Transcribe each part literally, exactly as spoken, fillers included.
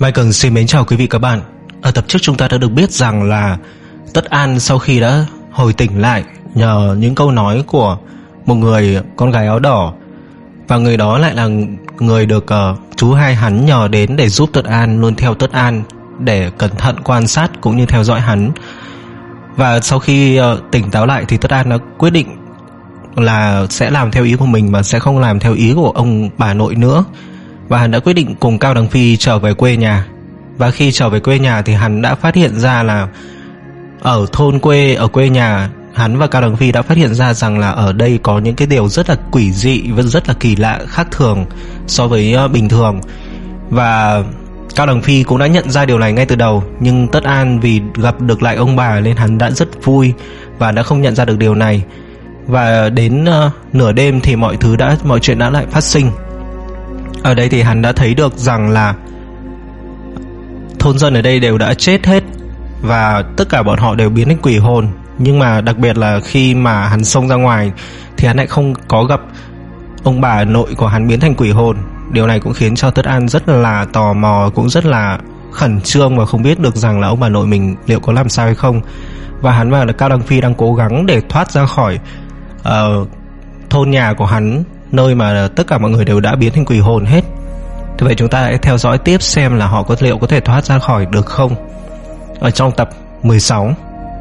Michael xin mến chào quý vị các bạn. Ở tập trước chúng ta đã được biết rằng là Tất An sau khi đã hồi tỉnh lại nhờ những câu nói của một người con gái áo đỏ, và người đó lại là người được uh, chú hai hắn nhờ đến để giúp Tất An luôn theo Tất An, để cẩn thận quan sát cũng như theo dõi hắn. Và sau khi uh, tỉnh táo lại thì Tất An đã quyết định là sẽ làm theo ý của mình mà sẽ không làm theo ý của ông bà nội nữa. Và hắn đã quyết định cùng Cao Đằng Phi trở về quê nhà. Và khi trở về quê nhà thì hắn đã phát hiện ra là ở thôn quê, ở quê nhà, hắn và Cao Đằng Phi đã phát hiện ra rằng là ở đây có những cái điều rất là quỷ dị và rất là kỳ lạ, khác thường so với bình thường. Và Cao Đằng Phi cũng đã nhận ra điều này ngay từ đầu, nhưng Tất An vì gặp được lại ông bà nên hắn đã rất vui và đã không nhận ra được điều này. Và đến uh, nửa đêm thì mọi thứ đã mọi chuyện đã lại phát sinh. Ở đây thì hắn đã thấy được rằng là thôn dân ở đây đều đã chết hết và tất cả bọn họ đều biến thành quỷ hồn. Nhưng mà đặc biệt là khi mà hắn xông ra ngoài thì hắn lại không có gặp ông bà nội của hắn biến thành quỷ hồn. Điều này cũng khiến cho Tất An rất là tò mò, cũng rất là khẩn trương và không biết được rằng là ông bà nội mình liệu có làm sao hay không. Và hắn và Cao Đằng Phi đang cố gắng để thoát ra khỏi uh, thôn nhà của hắn, nơi mà tất cả mọi người đều đã biến thành quỷ hồn hết. Thế vậy chúng ta hãy theo dõi tiếp xem là họ có liệu có thể thoát ra khỏi được không ở trong tập mười sáu.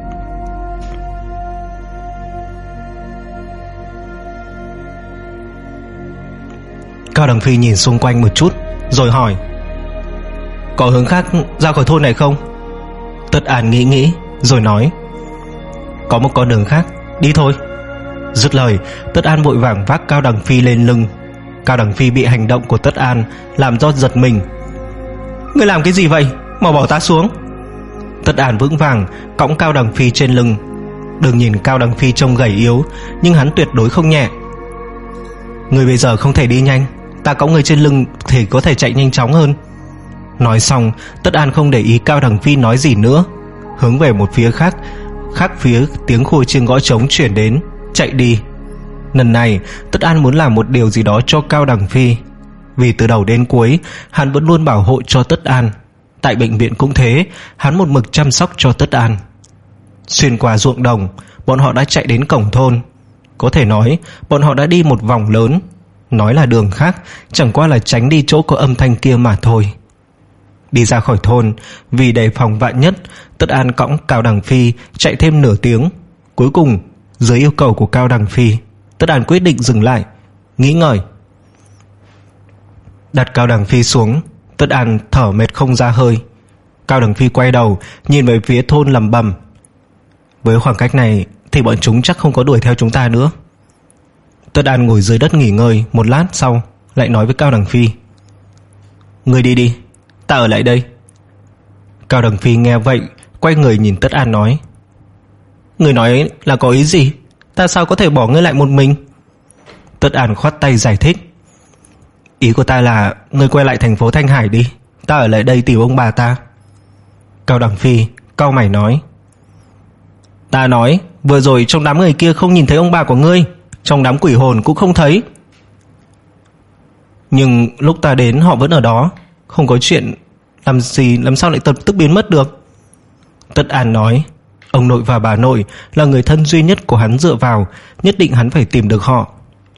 Cao Đằng Phi nhìn xung quanh một chút rồi hỏi: có hướng khác ra khỏi thôn này không? Tất An nghĩ nghĩ rồi nói: có một con đường khác, đi thôi. Dứt lời, Tất An vội vàng vác Cao Đằng Phi lên lưng. Cao Đằng Phi bị hành động của Tất An làm cho giật mình. Ngươi làm cái gì vậy? Mau bỏ ta xuống. Tất An vững vàng cõng Cao Đằng Phi trên lưng. Đừng nhìn Cao Đằng Phi trông gầy yếu, nhưng hắn tuyệt đối không nhẹ. Ngươi bây giờ không thể đi nhanh, ta cõng ngươi trên lưng thì có thể chạy nhanh chóng hơn. Nói xong, Tất An không để ý Cao Đằng Phi nói gì nữa, hướng về một phía khác. Khác phía tiếng khua chiêng gõ trống chuyển đến, chạy đi. Lần này Tất An muốn làm một điều gì đó cho Cao Đằng Phi, vì từ đầu đến cuối hắn vẫn luôn bảo hộ cho Tất An. Tại bệnh viện cũng thế, hắn một mực chăm sóc cho Tất An. Xuyên qua ruộng đồng, bọn họ đã chạy đến cổng thôn. Có thể nói bọn họ đã đi một vòng lớn. Nói là đường khác, chẳng qua là tránh đi chỗ có âm thanh kia mà thôi. Đi ra khỏi thôn, vì đề phòng vạn nhất, Tất An cõng Cao Đằng Phi chạy thêm nửa tiếng. Cuối cùng, dưới yêu cầu của Cao Đằng Phi, Tất An quyết định dừng lại, nghĩ ngợi. Đặt Cao Đằng Phi xuống, Tất An thở mệt không ra hơi. Cao Đằng Phi quay đầu nhìn về phía thôn lẩm bẩm: với khoảng cách này thì bọn chúng chắc không có đuổi theo chúng ta nữa. Tất An ngồi dưới đất nghỉ ngơi một lát sau, lại nói với Cao Đằng Phi: ngươi đi đi, ta ở lại đây. Cao Đằng Phi nghe vậy, quay người nhìn Tất An nói: ngươi nói là có ý gì? Ta sao có thể bỏ ngươi lại một mình? Tất An khoát tay giải thích: ý của ta là ngươi quay lại thành phố Thanh Hải đi, ta ở lại đây tìm ông bà ta. Cao Đằng Phi cau mày nói: ta nói vừa rồi trong đám người kia không nhìn thấy ông bà của ngươi, trong đám quỷ hồn cũng không thấy. Nhưng lúc ta đến họ vẫn ở đó, không có chuyện làm gì, làm sao lại tập tức biến mất được? Tất An nói: ông nội và bà nội là người thân duy nhất của hắn dựa vào, nhất định hắn phải tìm được họ.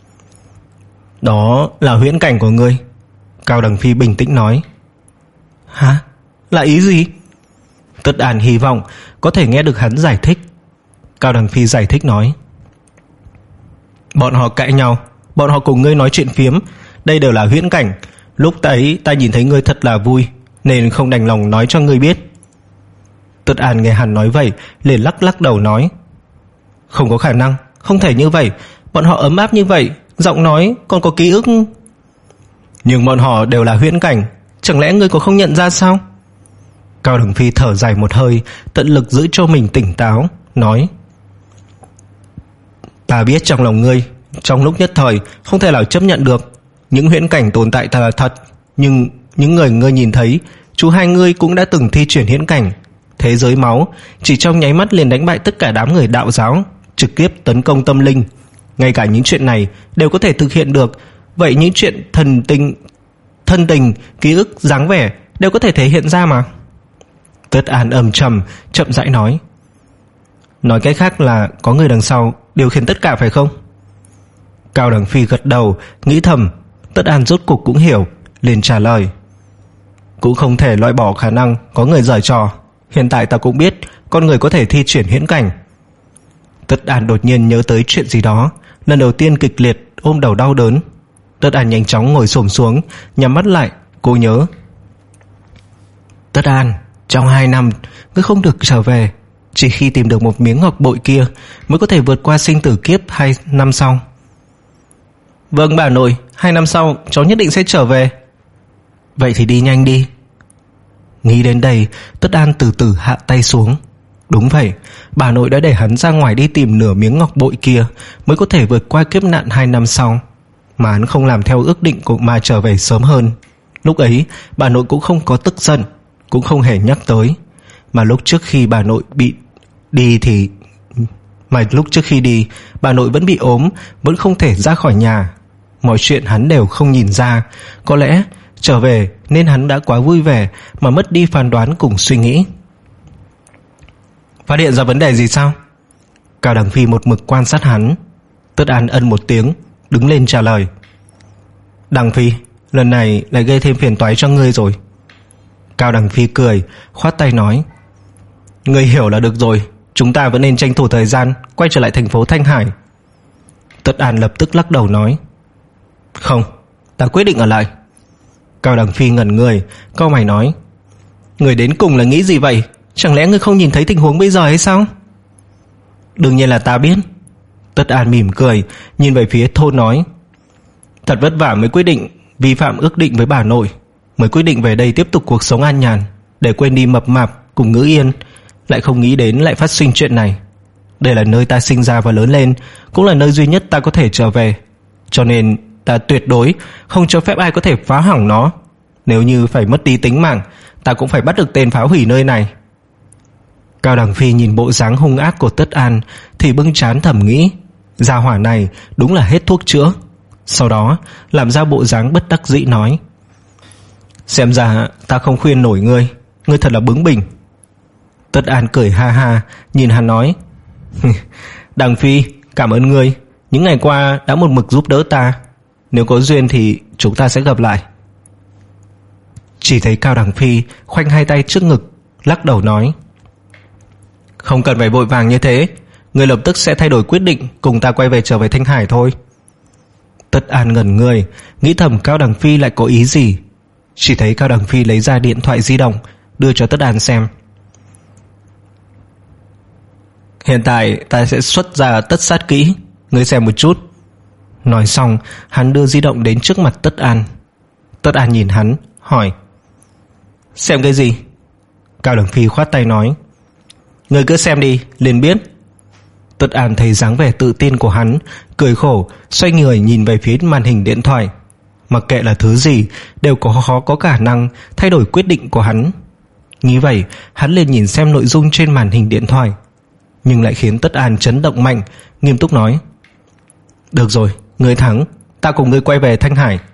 Đó là huyễn cảnh của ngươi. Cao Đằng Phi bình tĩnh nói. Hả? Là ý gì? Tất An hy vọng có thể nghe được hắn giải thích. Cao Đằng Phi giải thích nói: bọn họ cãi nhau, bọn họ cùng ngươi nói chuyện phiếm, đây đều là huyễn cảnh. Lúc ấy ta nhìn thấy ngươi thật là vui, nên không đành lòng nói cho ngươi biết. Tất An nghe hắn nói vậy liền lắc lắc đầu nói: không có khả năng, không thể như vậy. Bọn họ ấm áp như vậy, giọng nói còn có ký ức. Nhưng bọn họ đều là huyễn cảnh, chẳng lẽ ngươi có không nhận ra sao? Cao Đằng Phi thở dài một hơi, tận lực giữ cho mình tỉnh táo, nói: ta biết trong lòng ngươi, trong lúc nhất thời không thể nào chấp nhận được. Những huyễn cảnh tồn tại là thật, nhưng những người ngươi nhìn thấy, chú hai ngươi cũng đã từng thi triển huyễn cảnh. Thế giới máu chỉ trong nháy mắt liền đánh bại tất cả đám người đạo giáo, trực tiếp tấn công tâm linh. Ngay cả những chuyện này đều có thể thực hiện được. Vậy những chuyện thần tình, thân tình, ký ức, dáng vẻ đều có thể thể hiện ra mà. Tất An âm trầm, chậm rãi nói. Nói cách khác là có người đằng sau điều khiển tất cả phải không? Cao Đằng Phi gật đầu, nghĩ thầm. Tất An rốt cục cũng hiểu, liền trả lời. Cũng không thể loại bỏ khả năng có người giở trò. Hiện tại ta cũng biết con người có thể thi triển huyễn cảnh. Tất An đột nhiên nhớ tới chuyện gì đó, lần đầu tiên kịch liệt ôm đầu đau đớn. Tất An nhanh chóng ngồi xổm xuống, nhắm mắt lại, cô nhớ. Tất An, trong hai năm ngươi không được trở về. Chỉ khi tìm được một miếng ngọc bội kia mới có thể vượt qua sinh tử kiếp hai năm sau. Vâng bà nội, hai năm sau cháu nhất định sẽ trở về. Vậy thì đi nhanh đi. Nghĩ đến đây, Tất An từ từ hạ tay xuống. Đúng vậy, bà nội đã để hắn ra ngoài đi tìm nửa miếng ngọc bội kia mới có thể vượt qua kiếp nạn hai năm sau. Mà hắn không làm theo ước định của mà trở về sớm hơn. Lúc ấy bà nội cũng không có tức giận, cũng không hề nhắc tới. Mà lúc trước khi bà nội bị đi thì Mà lúc trước khi đi bà nội vẫn bị ốm, vẫn không thể ra khỏi nhà. Mọi chuyện hắn đều không nhìn ra. Có lẽ trở về nên hắn đã quá vui vẻ mà mất đi phán đoán cùng suy nghĩ. Phát hiện ra vấn đề gì sao? Cao Đằng Phi một mực quan sát hắn. Tất An ân một tiếng, đứng lên trả lời. Đằng Phi, lần này lại gây thêm phiền toái cho ngươi rồi. Cao Đằng Phi cười, khoát tay nói. Ngươi hiểu là được rồi. Chúng ta vẫn nên tranh thủ thời gian quay trở lại thành phố Thanh Hải. Tất An lập tức lắc đầu nói. Không, ta quyết định ở lại. Cao Đằng Phi ngẩn người, cau mày nói. Người đến cùng là nghĩ gì vậy? Chẳng lẽ ngươi không nhìn thấy tình huống bây giờ hay sao? Đương nhiên là ta biết. Tất An mỉm cười, nhìn về phía Thôn nói. Thật vất vả mới quyết định vi phạm ước định với bà nội, mới quyết định về đây tiếp tục cuộc sống an nhàn, để quên đi mập mạp cùng Ngữ Yên. Lại không nghĩ đến lại phát sinh chuyện này. Đây là nơi ta sinh ra và lớn lên, cũng là nơi duy nhất ta có thể trở về. Cho nên ta tuyệt đối không cho phép ai có thể phá hỏng nó. Nếu như phải mất đi tính mạng, ta cũng phải bắt được tên phá hủy nơi này. Cao Đằng Phi nhìn bộ dáng hung ác của Tất An thì bưng trán thầm nghĩ, gia hỏa này đúng là hết thuốc chữa. Sau đó làm ra bộ dáng bất đắc dĩ nói. Xem ra ta không khuyên nổi ngươi, ngươi thật là bướng bỉnh. Tất An cười ha ha, nhìn hắn nói. Đằng Phi, cảm ơn ngươi, những ngày qua đã một mực giúp đỡ ta. Nếu có duyên thì chúng ta sẽ gặp lại. Chỉ thấy Cao Đằng Phi khoanh hai tay trước ngực, lắc đầu nói. Không cần phải vội vàng như thế, ngươi lập tức sẽ thay đổi quyết định cùng ta quay về trở về Thanh Hải thôi. Tất An ngẩn người, nghĩ thầm Cao Đằng Phi lại có ý gì. Chỉ thấy Cao Đằng Phi lấy ra điện thoại di động, đưa cho Tất An xem. Hiện tại ta sẽ xuất ra tất sát kỹ, ngươi xem một chút. Nói xong, hắn đưa di động đến trước mặt Tất An. Tất An nhìn hắn, hỏi. Xem cái gì? Cao Đằng Phi khoát tay nói. Ngươi cứ xem đi, liền biết. Tất An thấy dáng vẻ tự tin của hắn, cười khổ, xoay người nhìn về phía màn hình điện thoại. Mặc kệ là thứ gì, đều có khó có khả năng thay đổi quyết định của hắn. Nghĩ vậy, hắn liền nhìn xem nội dung trên màn hình điện thoại, nhưng lại khiến Tất An chấn động mạnh, nghiêm túc nói. Được rồi, ngươi thắng, ta cùng ngươi quay về Thanh Hải.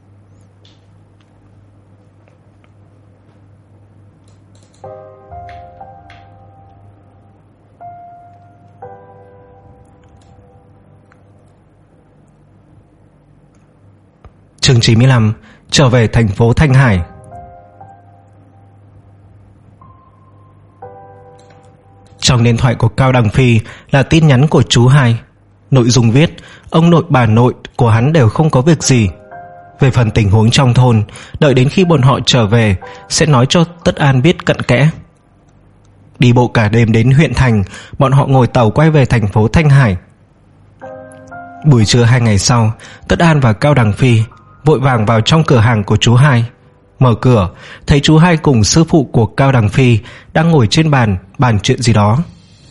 Chương chín mươi lăm. Trở về thành phố Thanh Hải. Trong điện thoại của Cao Đằng Phi là tin nhắn của chú hai. Nội dung viết ông nội bà nội của hắn đều không có việc gì. Về phần tình huống trong thôn, đợi đến khi bọn họ trở về sẽ nói cho Tất An biết cặn kẽ. Đi bộ cả đêm đến huyện thành, bọn họ ngồi tàu quay về thành phố Thanh Hải. Buổi trưa hai ngày sau, Tất An và Cao Đằng Phi vội vàng vào trong cửa hàng của chú hai. Mở cửa, thấy chú hai cùng sư phụ của Cao Đằng Phi đang ngồi trên bàn bàn chuyện gì đó.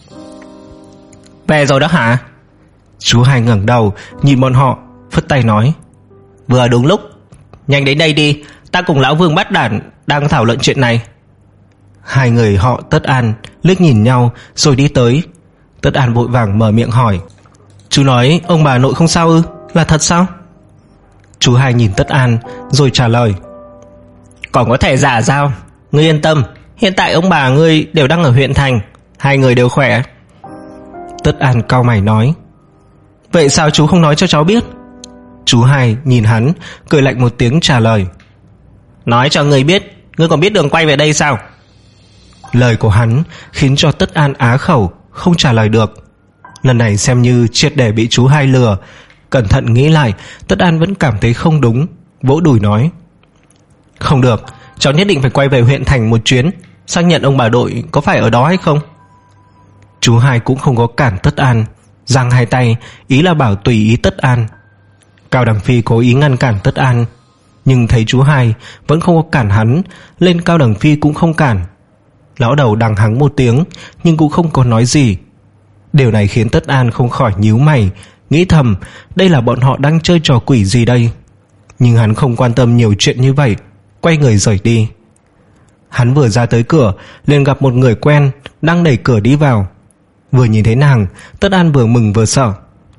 Về rồi đó hả? Chú hai ngẩng đầu nhìn bọn họ, phất tay nói. Vừa đúng lúc, nhanh đến đây đi, ta cùng lão Vương Bát Đản đang thảo luận chuyện này. Hai người họ Tất An liếc nhìn nhau rồi đi tới. Tất An vội vàng mở miệng hỏi. Chú nói ông bà nội không sao ư? Là thật sao? Chú hai nhìn Tất An rồi trả lời. Còn có thể giả sao? Ngươi yên tâm, hiện tại ông bà ngươi đều đang ở huyện thành, hai người đều khỏe. Tất An cau mày nói. Vậy sao chú không nói cho cháu biết? Chú hai nhìn hắn, cười lạnh một tiếng trả lời. Nói cho ngươi biết, ngươi còn biết đường quay về đây sao? Lời của hắn khiến cho Tất An á khẩu, không trả lời được. Lần này xem như triệt để bị chú hai lừa. Cẩn thận nghĩ lại, Tất An vẫn cảm thấy không đúng, vỗ đùi nói. Không được, cháu nhất định phải quay về huyện thành một chuyến, xác nhận ông bà đội có phải ở đó hay không. Chú hai cũng không có cản Tất An, giang hai tay, ý là bảo tùy ý Tất An. Cao Đằng Phi cố ý ngăn cản Tất An, nhưng thấy chú hai vẫn không có cản hắn, lên Cao Đằng Phi cũng không cản. Lão đầu đằng hắng một tiếng, nhưng cũng không có nói gì. Điều này khiến Tất An không khỏi nhíu mày, nghĩ thầm đây là bọn họ đang chơi trò quỷ gì đây. Nhưng hắn không quan tâm nhiều chuyện như vậy, quay người rời đi. Hắn vừa ra tới cửa liền gặp một người quen đang đẩy cửa đi vào. Vừa nhìn thấy nàng, Tất An vừa mừng vừa sợ.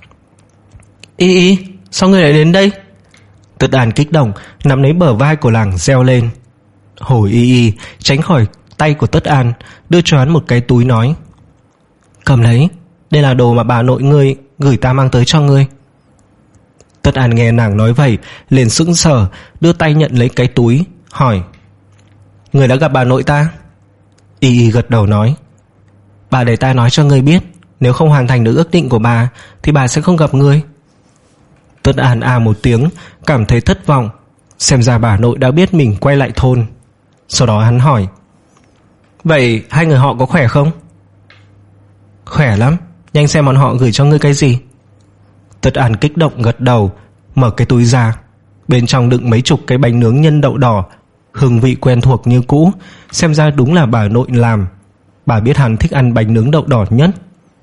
Y Y, sao ngươi lại đến đây? Tất An kích động nắm lấy bờ vai của nàng reo lên. Hồi Y Y tránh khỏi tay của Tất An, đưa cho hắn một cái túi nói. Cầm lấy, đây là đồ mà bà nội ngươi gửi ta mang tới cho ngươi. Tất An nghe nàng nói vậy liền sững sờ, đưa tay nhận lấy cái túi, hỏi. Ngươi đã gặp bà nội ta? Y Y gật đầu nói. Bà để ta nói cho ngươi biết, nếu không hoàn thành được ước định của bà thì bà sẽ không gặp ngươi. Tất An à một tiếng, cảm thấy thất vọng. Xem ra bà nội đã biết mình quay lại thôn. Sau đó hắn hỏi. Vậy hai người họ có khỏe không? Khỏe lắm, nhanh xem bọn họ gửi cho ngươi cái gì. Tất An kích động gật đầu, mở cái túi ra. Bên trong đựng mấy chục cái bánh nướng nhân đậu đỏ, hương vị quen thuộc như cũ. Xem ra đúng là bà nội làm. Bà biết hắn thích ăn bánh nướng đậu đỏ nhất.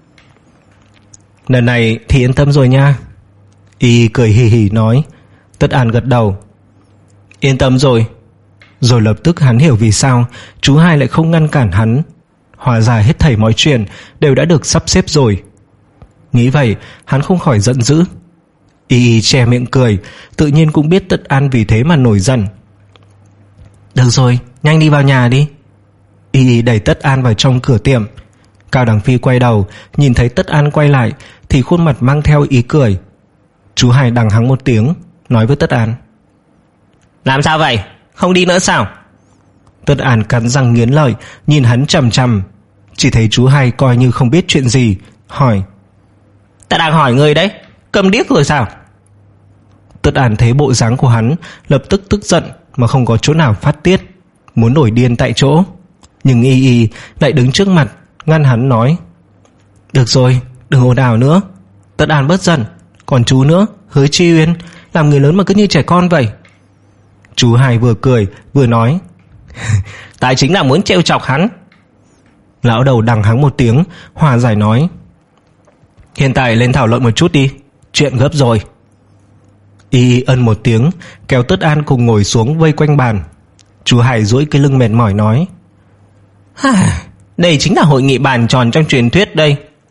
Lần này thì yên tâm rồi nha. Y cười hì hì nói. Tất An gật đầu. Yên tâm rồi. Rồi lập tức hắn hiểu vì sao chú hai lại không ngăn cản hắn. Hóa ra hết thảy mọi chuyện đều đã được sắp xếp rồi. Nghĩ vậy hắn không khỏi giận dữ. Y Y che miệng cười, tự nhiên cũng biết Tất An vì thế mà nổi giận. Được rồi, nhanh đi vào nhà đi. Y Y đẩy Tất An vào trong cửa tiệm. Cao Đằng Phi quay đầu, nhìn thấy Tất An quay lại thì khuôn mặt mang theo ý cười. Chú hai đằng hắng một tiếng, nói với Tất An. Làm sao vậy? Không đi nữa sao? Tất An cắn răng nghiến lợi, nhìn hắn chằm chằm. Chỉ thấy chú hai coi như không biết chuyện gì, hỏi. Ta đang hỏi ngươi đấy, câm điếc rồi sao? Tất An thấy bộ dáng của hắn, lập tức tức giận mà không có chỗ nào phát tiết, muốn nổi điên tại chỗ. Nhưng Y Y lại đứng trước mặt ngăn hắn nói. Được rồi, đừng ồn ào nữa. Tất An bớt giận. Còn chú nữa, Hứa Chi Uyên, làm người lớn mà cứ như trẻ con vậy. Chú hai vừa cười vừa nói. Ta chính là muốn trêu chọc hắn. Lão đầu đằng hắng một tiếng, hòa giải nói. Hiện tại lên thảo luận một chút đi, chuyện gấp rồi. Y ân một tiếng, kéo Tất An cùng ngồi xuống vây quanh bàn. Chú hai duỗi cái lưng mệt mỏi nói. Đây chính là hội nghị bàn tròn trong truyền thuyết đây.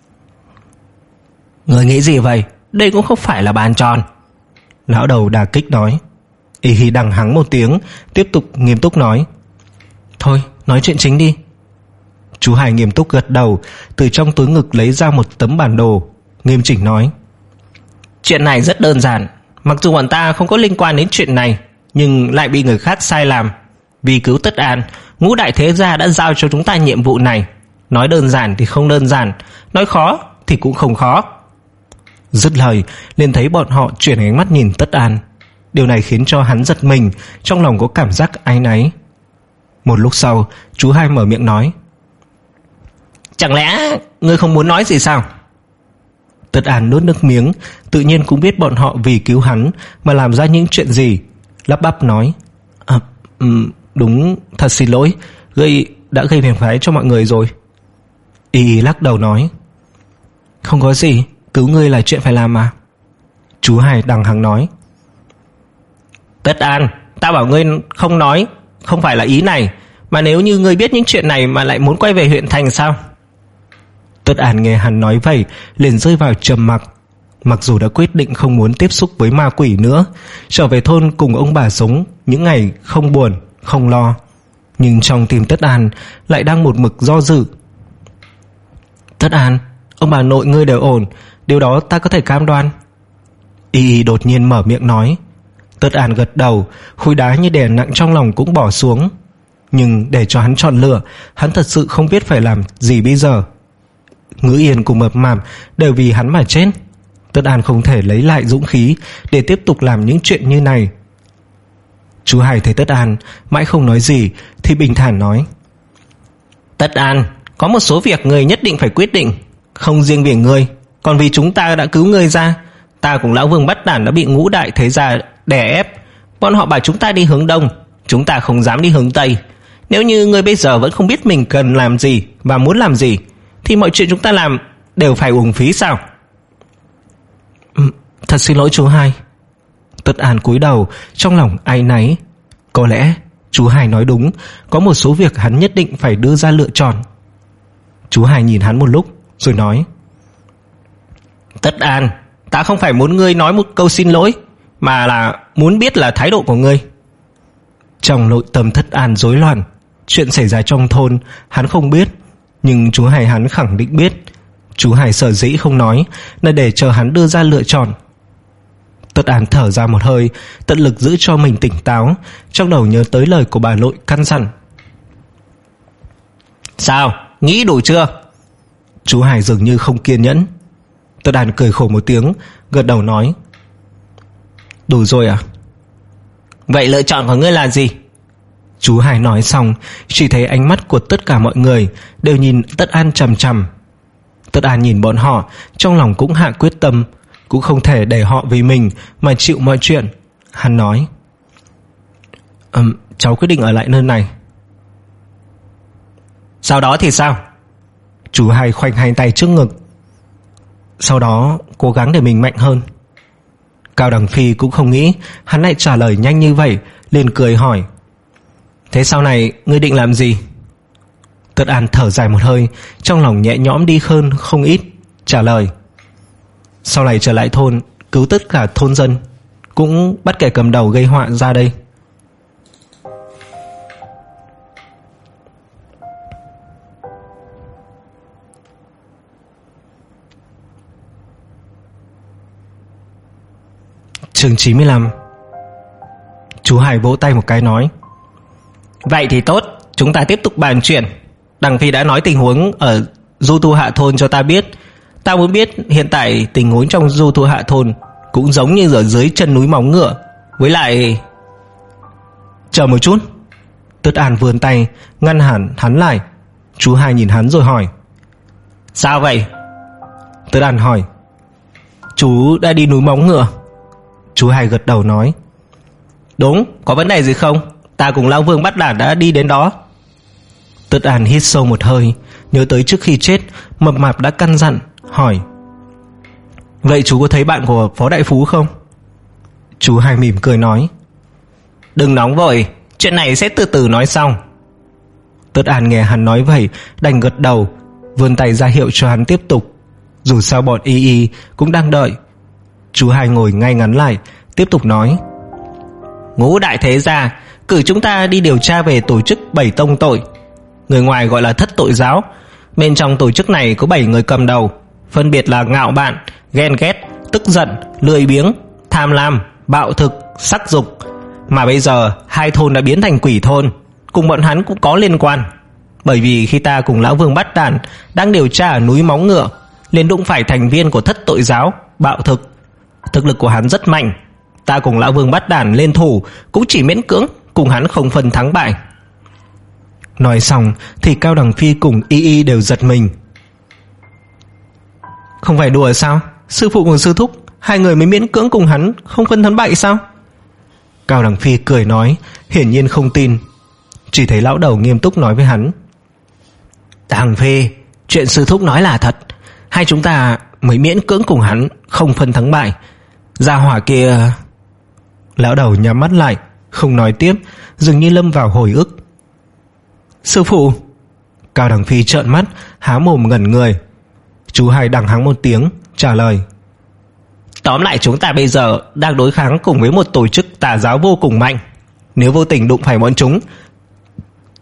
Người nghĩ gì vậy? Đây cũng không phải là bàn tròn. Lão đầu đả kích nói. Y Hi đằng hắng một tiếng, tiếp tục nghiêm túc nói. Thôi, nói chuyện chính đi. Chú hai nghiêm túc gật đầu, từ trong túi ngực lấy ra một tấm bản đồ, nghiêm chỉnh nói. Chuyện này rất đơn giản. Mặc dù bọn ta không có liên quan đến chuyện này, nhưng lại bị người khác sai làm. Vì cứu Tất An, Ngũ đại thế gia đã giao cho chúng ta nhiệm vụ này. Nói đơn giản thì không đơn giản, nói khó thì cũng không khó. Dứt lời liền thấy bọn họ chuyển ánh mắt nhìn Tất An. Điều này khiến cho hắn giật mình, trong lòng có cảm giác áy náy. Một lúc sau chú hai mở miệng nói. Chẳng lẽ ngươi không muốn nói gì sao? Tất An nuốt nước miếng, tự nhiên cũng biết bọn họ vì cứu hắn mà làm ra những chuyện gì, lắp bắp nói. À, um, đúng, thật xin lỗi, gây đã gây phiền phái cho mọi người rồi. Y lắc đầu nói. Không có gì, cứu ngươi là chuyện phải làm mà. Chú hai đằng hằng nói. Tất An, tao bảo ngươi không nói, không phải là ý này, mà nếu như ngươi biết những chuyện này mà lại muốn quay về huyện thành sao? Tất An nghe hắn nói vậy liền rơi vào trầm mặc. Mặc dù đã quyết định không muốn tiếp xúc với ma quỷ nữa, trở về thôn cùng ông bà sống những ngày không buồn không lo. Nhưng trong tim Tất An lại đang một mực do dự. Tất An, ông bà nội ngươi đều ổn, điều đó ta có thể cam đoan. Y Y đột nhiên mở miệng nói. Tất An gật đầu, khối đá như đè nặng trong lòng cũng bỏ xuống. Nhưng để cho hắn chọn lựa, hắn thật sự không biết phải làm gì bây giờ. Ngữ Yên cùng Mập Mạp đều vì hắn mà chết. Tất An không thể lấy lại dũng khí để tiếp tục làm những chuyện như này. Chú Hải thấy Tất An mãi không nói gì thì bình thản nói. Tất An, có một số việc người nhất định phải quyết định. Không riêng vì ngươi, còn vì chúng ta đã cứu ngươi ra. Ta cùng Lão Vương Bắt Đản đã bị Ngũ Đại Thế Gia đè ép. Bọn họ bảo chúng ta đi hướng đông, chúng ta không dám đi hướng tây. Nếu như ngươi bây giờ vẫn không biết mình cần làm gì và muốn làm gì, thì mọi chuyện chúng ta làm đều phải uổng phí sao? Ừ, thật xin lỗi chú Hai. Tất An cúi đầu, trong lòng áy náy. Có lẽ chú Hai nói đúng, có một số việc hắn nhất định phải đưa ra lựa chọn. Chú Hai nhìn hắn một lúc rồi nói. Tất An, ta không phải muốn ngươi nói một câu xin lỗi, mà là muốn biết là thái độ của ngươi. Trong nội tâm Tất An rối loạn. Chuyện xảy ra trong thôn hắn không biết, nhưng chú Hai hắn khẳng định biết. Chú Hai sở dĩ không nói là để chờ hắn đưa ra lựa chọn. Tất An thở ra một hơi, tận lực giữ cho mình tỉnh táo, trong đầu nhớ tới lời của bà nội căn dặn. Sao, nghĩ đủ chưa? Chú Hai dường như không kiên nhẫn. Tất An cười khổ một tiếng, gật đầu nói. Đủ rồi à? Vậy lựa chọn của ngươi là gì? Chú Hai nói xong, chỉ thấy ánh mắt của tất cả mọi người đều nhìn Tất An chằm chằm. Tất An nhìn bọn họ, trong lòng cũng hạ quyết tâm, cũng không thể để họ vì mình mà chịu mọi chuyện. Hắn nói. um, Cháu quyết định ở lại nơi này. Sau đó thì sao? Chú Hai khoanh hai tay trước ngực. Sau đó cố gắng để mình mạnh hơn. Cao Đằng Phi cũng không nghĩ hắn lại trả lời nhanh như vậy, liền cười hỏi. Thế sau này ngươi định làm gì? Tất An thở dài một hơi, trong lòng nhẹ nhõm đi hơn không ít, trả lời. Sau này trở lại thôn, cứu tất cả thôn dân, cũng bắt kẻ cầm đầu gây họa ra đây. Chương chín mươi lăm. Chú Hải vỗ tay một cái nói. Vậy thì tốt, chúng ta tiếp tục bàn chuyện. Đằng Phi đã nói tình huống ở Du Thu Hạ Thôn cho ta biết. Ta muốn biết hiện tại tình huống trong Du Thu Hạ Thôn cũng giống như ở dưới chân núi Móng Ngựa. Với lại... Chờ một chút. Tất An vươn tay ngăn hẳn hắn lại. Chú Hai nhìn hắn rồi hỏi. Sao vậy? Tất An hỏi. Chú đã đi núi Móng Ngựa? Chú Hai gật đầu nói. Đúng, có vấn đề gì không? Ta cùng Lão Vương Bắt Đản đã đi đến đó. Tất An hít sâu một hơi, nhớ tới trước khi chết Mập Mạp đã căn dặn, hỏi. Vậy chú có thấy bạn của Phó Đại Phú không? Chú Hai mỉm cười nói. Đừng nóng vội, chuyện này sẽ từ từ nói xong. Tất An nghe hắn nói vậy đành gật đầu, vươn tay ra hiệu cho hắn tiếp tục. Dù sao bọn Y Y cũng đang đợi. Chú Hai ngồi ngay ngắn lại, tiếp tục nói. Ngũ Đại Thế Gia cử chúng ta đi điều tra về tổ chức Bảy Tông Tội. Người ngoài gọi là Thất Tội Giáo. Bên trong tổ chức này có bảy người cầm đầu, phân biệt là ngạo mạn, ghen ghét, tức giận, lười biếng, tham lam, bạo thực, sắc dục. Mà bây giờ hai thôn đã biến thành quỷ thôn, cùng bọn hắn cũng có liên quan. Bởi vì khi ta cùng Lão Vương Bắt Đản đang điều tra ở núi Móng Ngựa, liền đụng phải thành viên của Thất Tội Giáo, bạo thực. Thực lực của hắn rất mạnh. Ta cùng Lão Vương Bắt Đản liên thủ cũng chỉ miễn cưỡng cùng hắn không phân thắng bại. Nói xong thì Cao Đằng Phi cùng Y Y đều giật mình. Không phải đùa sao? Sư phụ cùng sư thúc, hai người mới miễn cưỡng cùng hắn không phân thắng bại sao? Cao Đằng Phi cười nói, hiển nhiên không tin. Chỉ thấy lão đầu nghiêm túc nói với hắn. Đằng Phi, chuyện sư thúc nói là thật. Hai chúng ta mới miễn cưỡng cùng hắn không phân thắng bại. Gia hỏa kia... Lão đầu nhắm mắt lại, không nói tiếp, dường như lâm vào hồi ức. Sư phụ. Cao Đằng Phi trợn mắt, há mồm ngẩn người. Chú Hai đằng hắng một tiếng, trả lời. Tóm lại chúng ta bây giờ đang đối kháng cùng với một tổ chức tà giáo vô cùng mạnh. Nếu vô tình đụng phải bọn chúng,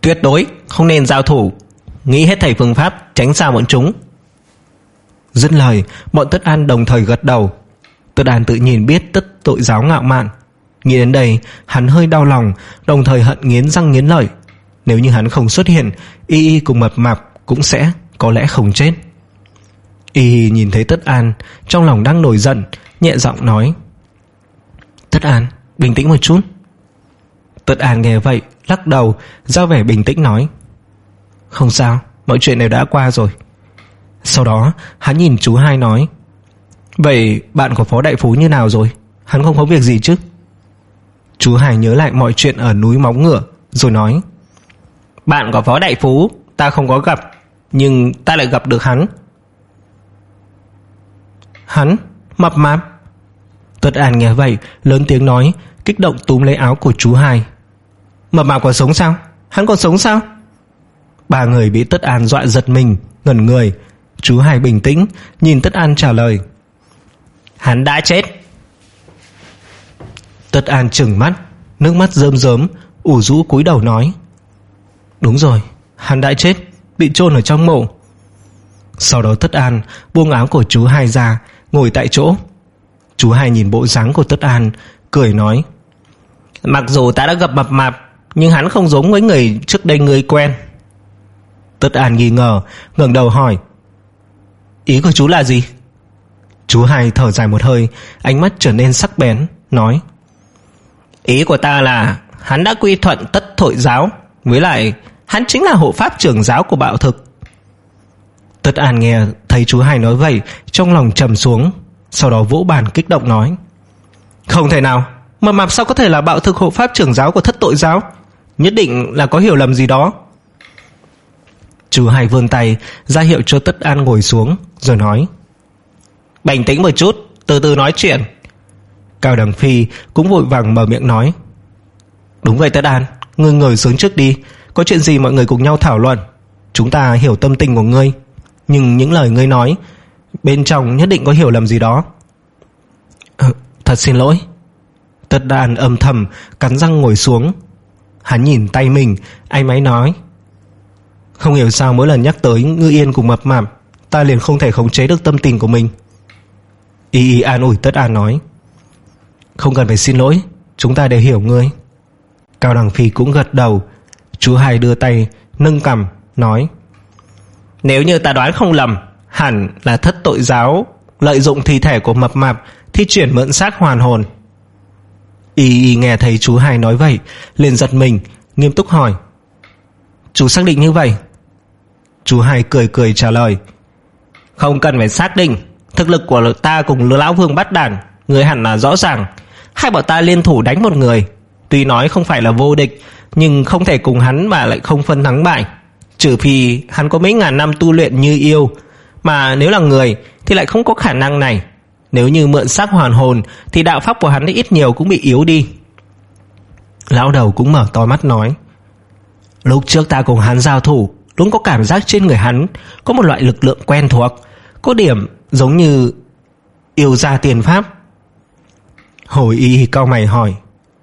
Tuyệt đối không nên giao thủ, nghĩ hết thảy phương pháp tránh xa bọn chúng. Dứt lời, bọn Tất An đồng thời gật đầu. Tất An tự nhìn biết tất tội giáo ngạo mạn. Nghĩ đến đây, hắn hơi đau lòng, đồng thời hận nghiến răng nghiến lợi. Nếu như hắn không xuất hiện, Y Y cùng Mập Mạp cũng sẽ có lẽ không chết. Y Y nhìn thấy Tất An, trong lòng đang nổi giận, nhẹ giọng nói: Tất An, bình tĩnh một chút. Tất An nghe vậy, lắc đầu, ra vẻ bình tĩnh nói: Không sao, mọi chuyện đều đã qua rồi. Sau đó hắn nhìn chú hai nói: Vậy bạn của Phó Đại Phú như nào rồi? Hắn không có việc gì chứ? Chú hai nhớ lại mọi chuyện ở núi Móng Ngựa, rồi nói: Bạn của Phó Đại Phú ta không có gặp, nhưng ta lại gặp được hắn. Hắn? Mập Mạp? Tất An nghe vậy lớn tiếng nói, kích động túm lấy áo của chú hai. Mập Mạp còn sống sao? Hắn còn sống sao? Ba người bị Tất An dọa giật mình, ngẩn người. Chú hai bình tĩnh nhìn Tất An trả lời: Hắn đã chết. Tất An trừng mắt, nước mắt rơm rớm, ủ rũ cúi đầu nói: Đúng rồi, hắn đã chết, bị chôn ở trong mộ. Sau đó Tất An buông áo của chú hai ra, ngồi tại chỗ. Chú hai nhìn bộ dáng của Tất An, cười nói: Mặc dù ta đã gặp Mập Mạp, nhưng hắn không giống với người trước đây ngươi quen. Tất An nghi ngờ, ngẩng đầu hỏi: Ý của chú là gì? Chú hai thở dài một hơi, ánh mắt trở nên sắc bén, nói: Ý của ta là hắn đã quy thuận Tất Tội giáo, với lại hắn chính là hộ pháp trưởng giáo của Bạo Thực. Tất An nghe thấy chú hai nói vậy, trong lòng trầm xuống, sau đó vỗ bàn kích động nói: Không thể nào, Mập Mạp sao có thể là Bạo Thực hộ pháp trưởng giáo của Thất Tội giáo? Nhất định là có hiểu lầm gì đó. Chú hai vươn tay ra hiệu cho Tất An ngồi xuống, rồi nói: Bình tĩnh một chút, từ từ nói chuyện. Cao Đằng Phi cũng vội vàng mở miệng nói: Đúng vậy Tất An, ngươi ngồi xuống trước đi, có chuyện gì mọi người cùng nhau thảo luận. Chúng ta hiểu tâm tình của ngươi, nhưng những lời ngươi nói bên trong nhất định có hiểu lầm gì đó. ờ, Thật xin lỗi. Tất An âm thầm cắn răng ngồi xuống. Hắn nhìn tay mình, áy náy nói: Không hiểu sao mỗi lần nhắc tới Ngư Yên cùng Mập Mạp, ta liền không thể khống chế được tâm tình của mình. Y Y an ủi Tất An nói: Không cần phải xin lỗi, chúng ta đều hiểu ngươi. Cao Đằng Phi cũng gật đầu. Chú hai đưa tay nâng cằm nói: Nếu như ta đoán không lầm, hẳn là Thất Tội giáo lợi dụng thi thể của Mập Mạp thi chuyển mượn xác hoàn hồn. Y Y nghe thấy chú hai nói vậy, liền giật mình, nghiêm túc hỏi: Chú xác định như vậy? Chú hai cười cười trả lời: Không cần phải xác định, thực lực của ta cùng Lão Vương Bát Đản, người hẳn là rõ ràng. Hai bọn ta liên thủ đánh một người, tuy nói không phải là vô địch, nhưng không thể cùng hắn mà lại không phân thắng bại. Trừ phi hắn có mấy ngàn năm tu luyện như yêu, mà nếu là người thì lại không có khả năng này. Nếu như mượn xác hoàn hồn thì đạo pháp của hắn ít nhiều cũng bị yếu đi. Lão đầu cũng mở to mắt nói: Lúc trước ta cùng hắn giao thủ, luôn có cảm giác trên người hắn có một loại lực lượng quen thuộc, có điểm giống như yêu gia tiền pháp. Hồi Y cau mày hỏi: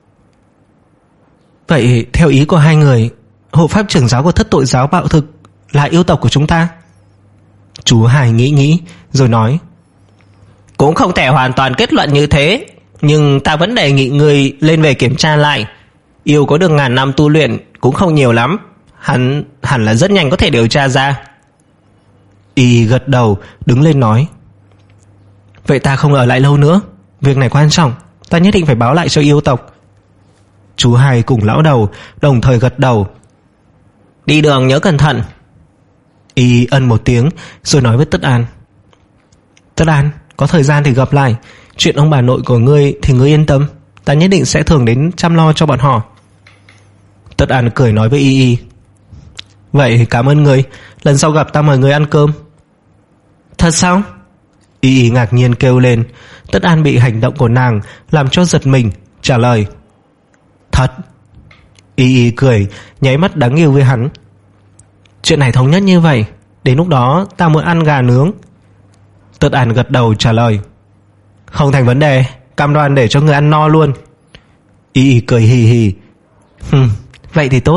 Vậy theo ý của hai người, hộ pháp trưởng giáo của Thất Tội giáo Bạo Thực là yêu tộc của chúng ta? Chú hai nghĩ nghĩ rồi nói: Cũng không thể hoàn toàn kết luận như thế, nhưng ta vẫn đề nghị người lên về kiểm tra lại. Yêu có được ngàn năm tu luyện cũng không nhiều lắm, Hắn hẳn là rất nhanh có thể điều tra ra. Y gật đầu, đứng lên nói: Vậy ta không ở lại lâu nữa, việc này quan trọng, ta nhất định phải báo lại cho yêu tộc. Chú hai cùng lão đầu đồng thời gật đầu: Đi đường nhớ cẩn thận. Y ân một tiếng rồi nói với Tất An: Tất An, có thời gian thì gặp lại. Chuyện ông bà nội của ngươi thì ngươi yên tâm, ta nhất định sẽ thường đến chăm lo cho bọn họ. Tất An cười nói với Y Y: Vậy cảm ơn ngươi, lần sau gặp ta mời ngươi ăn cơm. Thật sao? Y Y ngạc nhiên kêu lên. Tất An bị hành động của nàng làm cho giật mình, trả lời: Thật. Y Y cười, nháy mắt đáng yêu với hắn: Chuyện này thống nhất như vậy, đến lúc đó ta muốn ăn gà nướng. Tất An gật đầu trả lời: Không thành vấn đề, cam đoan để cho người ăn no luôn. Y Y cười hì hì: Hừm, vậy thì tốt,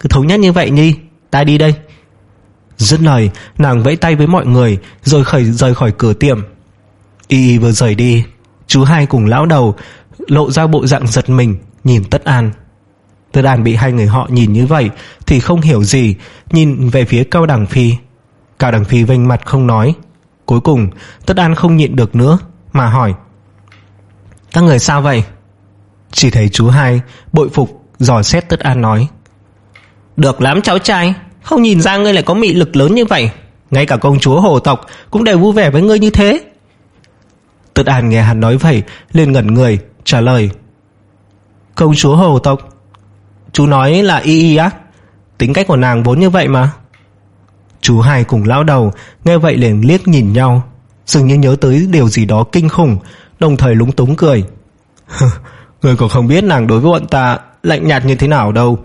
cứ thống nhất như vậy Nhi, ta đi đây. Dứt lời, nàng vẫy tay với mọi người rồi khởi rời khỏi cửa tiệm. Y Y vừa rời đi, chú hai cùng lão đầu lộ ra bộ dạng giật mình nhìn Tất An. Tất An bị hai người họ nhìn như vậy thì không hiểu gì, nhìn về phía Cao Đằng Phi. Cao Đằng Phi vênh mặt không nói. Cuối cùng Tất An không nhịn được nữa mà hỏi: các người sao vậy? Chỉ thấy chú hai bội phục dò xét Tất An nói: được lắm cháu trai, không nhìn ra ngươi lại có mị lực lớn như vậy. Ngay cả công chúa hồ tộc cũng đều vui vẻ với ngươi như thế. Tất An nghe hắn nói vậy liền ngẩn người trả lời: công chúa hồ tộc? Chú nói là Y Y á? Tính cách của nàng vốn như vậy mà. Chú hai cùng lão đầu nghe vậy liền liếc nhìn nhau, dường như nhớ tới điều gì đó kinh khủng, đồng thời lúng túng cười. Người còn không biết nàng đối với bọn ta lạnh nhạt như thế nào đâu.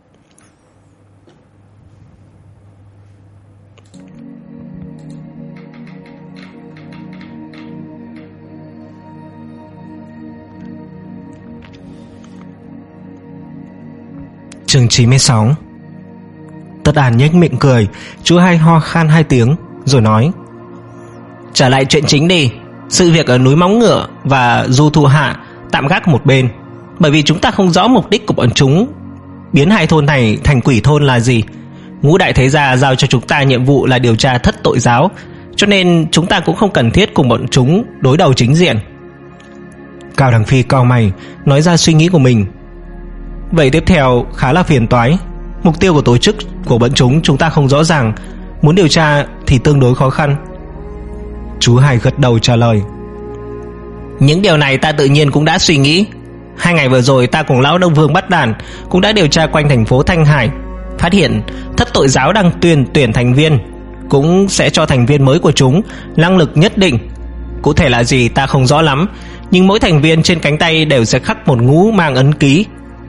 Chương chín mươi sáu. Tất An nhếch miệng cười. Chú hai ho khan hai tiếng rồi nói: trở lại chuyện chính đi. Sự việc ở núi Móng Ngựa và Du Thụ Hạ tạm gác một bên, bởi vì chúng ta không rõ mục đích của bọn chúng biến hai thôn này thành quỷ thôn là gì. Ngũ đại thế gia giao cho chúng ta nhiệm vụ là điều tra thất tội giáo, cho nên chúng ta cũng không cần thiết cùng bọn chúng đối đầu chính diện. Cao Đằng Phi cau mày nói ra suy nghĩ của mình. Vậy tiếp theo khá là phiền toái. Mục tiêu của tổ chức của bọn chúng chúng ta không rõ ràng, muốn điều tra thì tương đối khó khăn. Chú hai gật đầu trả lời: những điều này ta tự nhiên cũng đã suy nghĩ. Hai ngày vừa rồi ta cùng lão Đông Vương Bắt Đàn cũng đã điều tra quanh thành phố Thanh Hải, phát hiện thất tội giáo đang tuyển tuyển thành viên, cũng sẽ cho thành viên mới của chúng năng lực nhất định. Cụ thể là gì ta không rõ lắm, nhưng mỗi thành viên trên cánh tay đều sẽ khắc một ngũ mang ấn ký.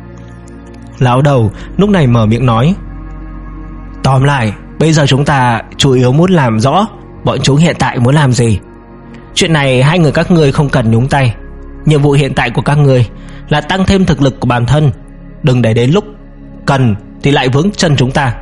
Lão đầu lúc này mở miệng nói: tóm lại, bây giờ chúng ta chủ yếu muốn làm rõ bọn chúng hiện tại muốn làm gì. Chuyện này hai người các ngươi không cần nhúng tay. Nhiệm vụ hiện tại của các ngươi là tăng thêm thực lực của bản thân, đừng để đến lúc cần thì lại vướng chân chúng ta.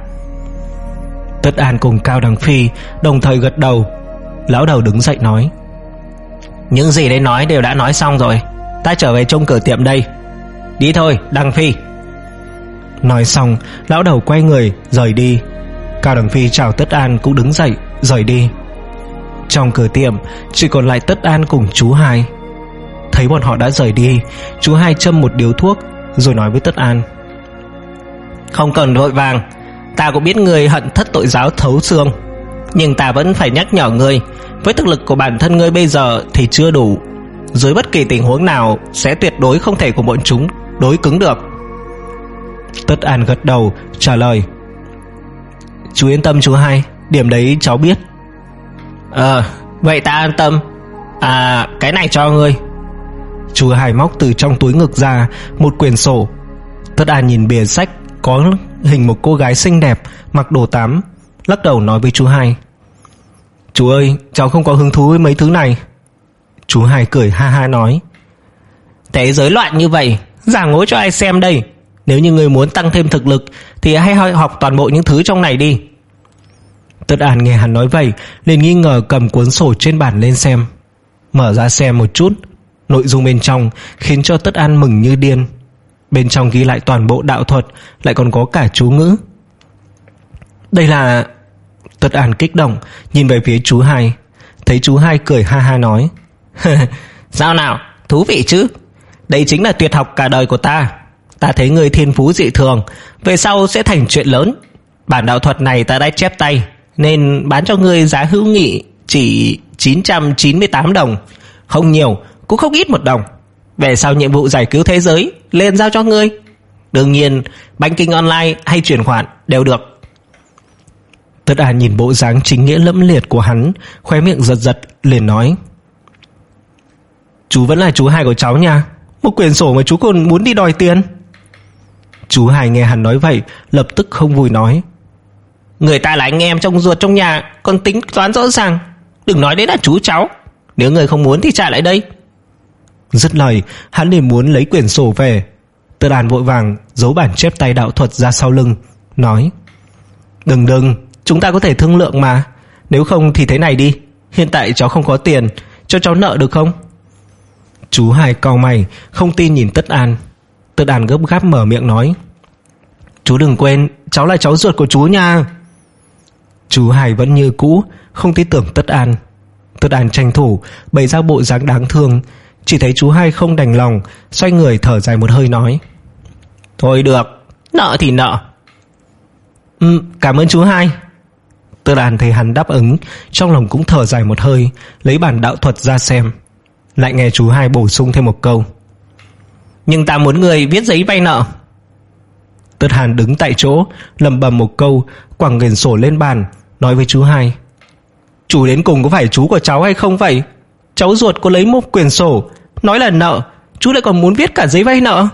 Tất An cùng Cao Đằng Phi đồng thời gật đầu. Lão đầu đứng dậy nói: những gì đấy nói đều đã nói xong rồi, ta trở về trông cửa tiệm đây. Đi thôi Đằng Phi. Nói xong, lão đầu quay người rời đi. Cao Đằng Phi chào Tất An cũng đứng dậy rời đi. Trong cửa tiệm chỉ còn lại Tất An cùng chú hai. Thấy bọn họ đã rời đi, chú hai châm một điếu thuốc rồi nói với Tất An: không cần vội vàng, ta cũng biết ngươi hận thất tội giáo thấu xương, nhưng ta vẫn phải nhắc nhở ngươi, với thực lực của bản thân ngươi bây giờ thì chưa đủ. Dưới bất kỳ tình huống nào sẽ tuyệt đối không thể cùng bọn chúng đối cứng được. Tất An gật đầu trả lời: chú yên tâm chú hai, điểm đấy cháu biết. Ờ, vậy ta an tâm. À, cái này cho ngươi. Chú hai móc từ trong túi ngực ra một quyển sổ. Tất An nhìn bìa sách có hình một cô gái xinh đẹp mặc đồ tắm, lắc đầu nói với chú hai: chú ơi, cháu không có hứng thú với mấy thứ này. Chú hai cười ha ha nói: thế giới loạn như vậy, giảng ngối cho ai xem đây. Nếu như người muốn tăng thêm thực lực thì hãy học toàn bộ những thứ trong này đi. Tất An nghe hắn nói vậy liền nghi ngờ cầm cuốn sổ trên bàn lên xem. Mở ra xem một chút, nội dung bên trong khiến cho Tất An mừng như điên. Bên trong ghi lại toàn bộ đạo thuật, lại còn có cả chú ngữ. Đây là... Tất An kích động nhìn về phía chú hai. Thấy chú hai cười ha ha nói: sao nào, thú vị chứ. Đây chính là tuyệt học cả đời của ta. Ta thấy người thiên phú dị thường, về sau sẽ thành chuyện lớn. Bản đạo thuật này ta đã chép tay, nên bán cho ngươi giá hữu nghị chỉ chín trăm chín mươi tám đồng. Không nhiều, cũng không ít một đồng. Về sau nhiệm vụ giải cứu thế giới lên giao cho ngươi. Đương nhiên banking online hay chuyển khoản đều được. Tất An nhìn bộ dáng chính nghĩa lẫm liệt của hắn, khóe miệng giật giật liền nói: chú vẫn là chú hai của cháu nha. Một quyển sổ mà chú còn muốn đi đòi tiền. Chú hai nghe hắn nói vậy lập tức không vui nói: người ta là anh em trong ruột trong nhà, còn tính toán rõ ràng, đừng nói đến là chú cháu. Nếu người không muốn thì trả lại đây. Dứt lời, hắn liền muốn lấy quyển sổ về. Tất An vội vàng giấu bản chép tay đạo thuật ra sau lưng, nói: Đừng đừng, chúng ta có thể thương lượng mà. Nếu không thì thế này đi, hiện tại cháu không có tiền, cho cháu nợ được không? Chú Hai cau mày, không tin nhìn Tất An. Tất An gấp gáp mở miệng nói: Chú đừng quên, cháu là cháu ruột của chú nha. Chú Hai vẫn như cũ, không tin tưởng Tất An. Tất An tranh thủ bày ra bộ dáng đáng thương. Chỉ thấy chú Hai không đành lòng, xoay người thở dài một hơi nói: Thôi được, nợ thì nợ. Ừ, cảm ơn chú Hai. Tất An thấy hắn đáp ứng, trong lòng cũng thở dài một hơi, lấy bản đạo thuật ra xem. Lại nghe chú Hai bổ sung thêm một câu: Nhưng ta muốn người viết giấy vay nợ. Tất Hàn đứng tại chỗ, lẩm bẩm một câu, quẳng quyển sổ lên bàn, nói với chú Hai: Chú đến cùng có phải chú của cháu hay không vậy? Cháu ruột có lấy một quyển sổ, nói là nợ, chú lại còn muốn viết cả giấy vay nợ.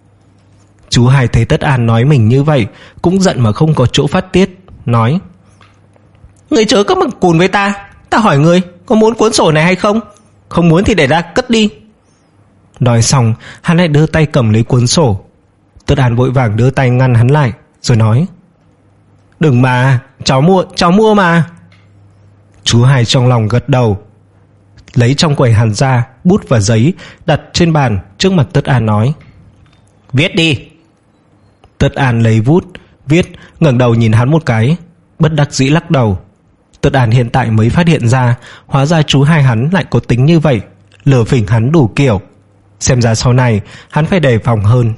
Chú Hai thấy Tất An nói mình như vậy, cũng giận mà không có chỗ phát tiết, nói: Người chớ có mặc cùn với ta. Ta hỏi người có muốn cuốn sổ này hay không? Không muốn thì để ra cất đi. Nói xong, hắn lại đưa tay cầm lấy cuốn sổ. Tất An vội vàng đưa tay ngăn hắn lại, rồi nói: Đừng mà, cháu mua, cháu mua mà. Chú Hai trong lòng gật đầu, lấy trong quầy hắn ra bút và giấy, đặt trên bàn trước mặt Tất An, nói: Viết đi. Tất An lấy bút viết, ngẩng đầu nhìn hắn một cái, bất đắc dĩ lắc đầu. Tất An hiện tại mới phát hiện ra, hóa ra chú Hai hắn lại có tính như vậy, lừa phỉnh hắn đủ kiểu. Xem ra sau này hắn phải đề phòng hơn.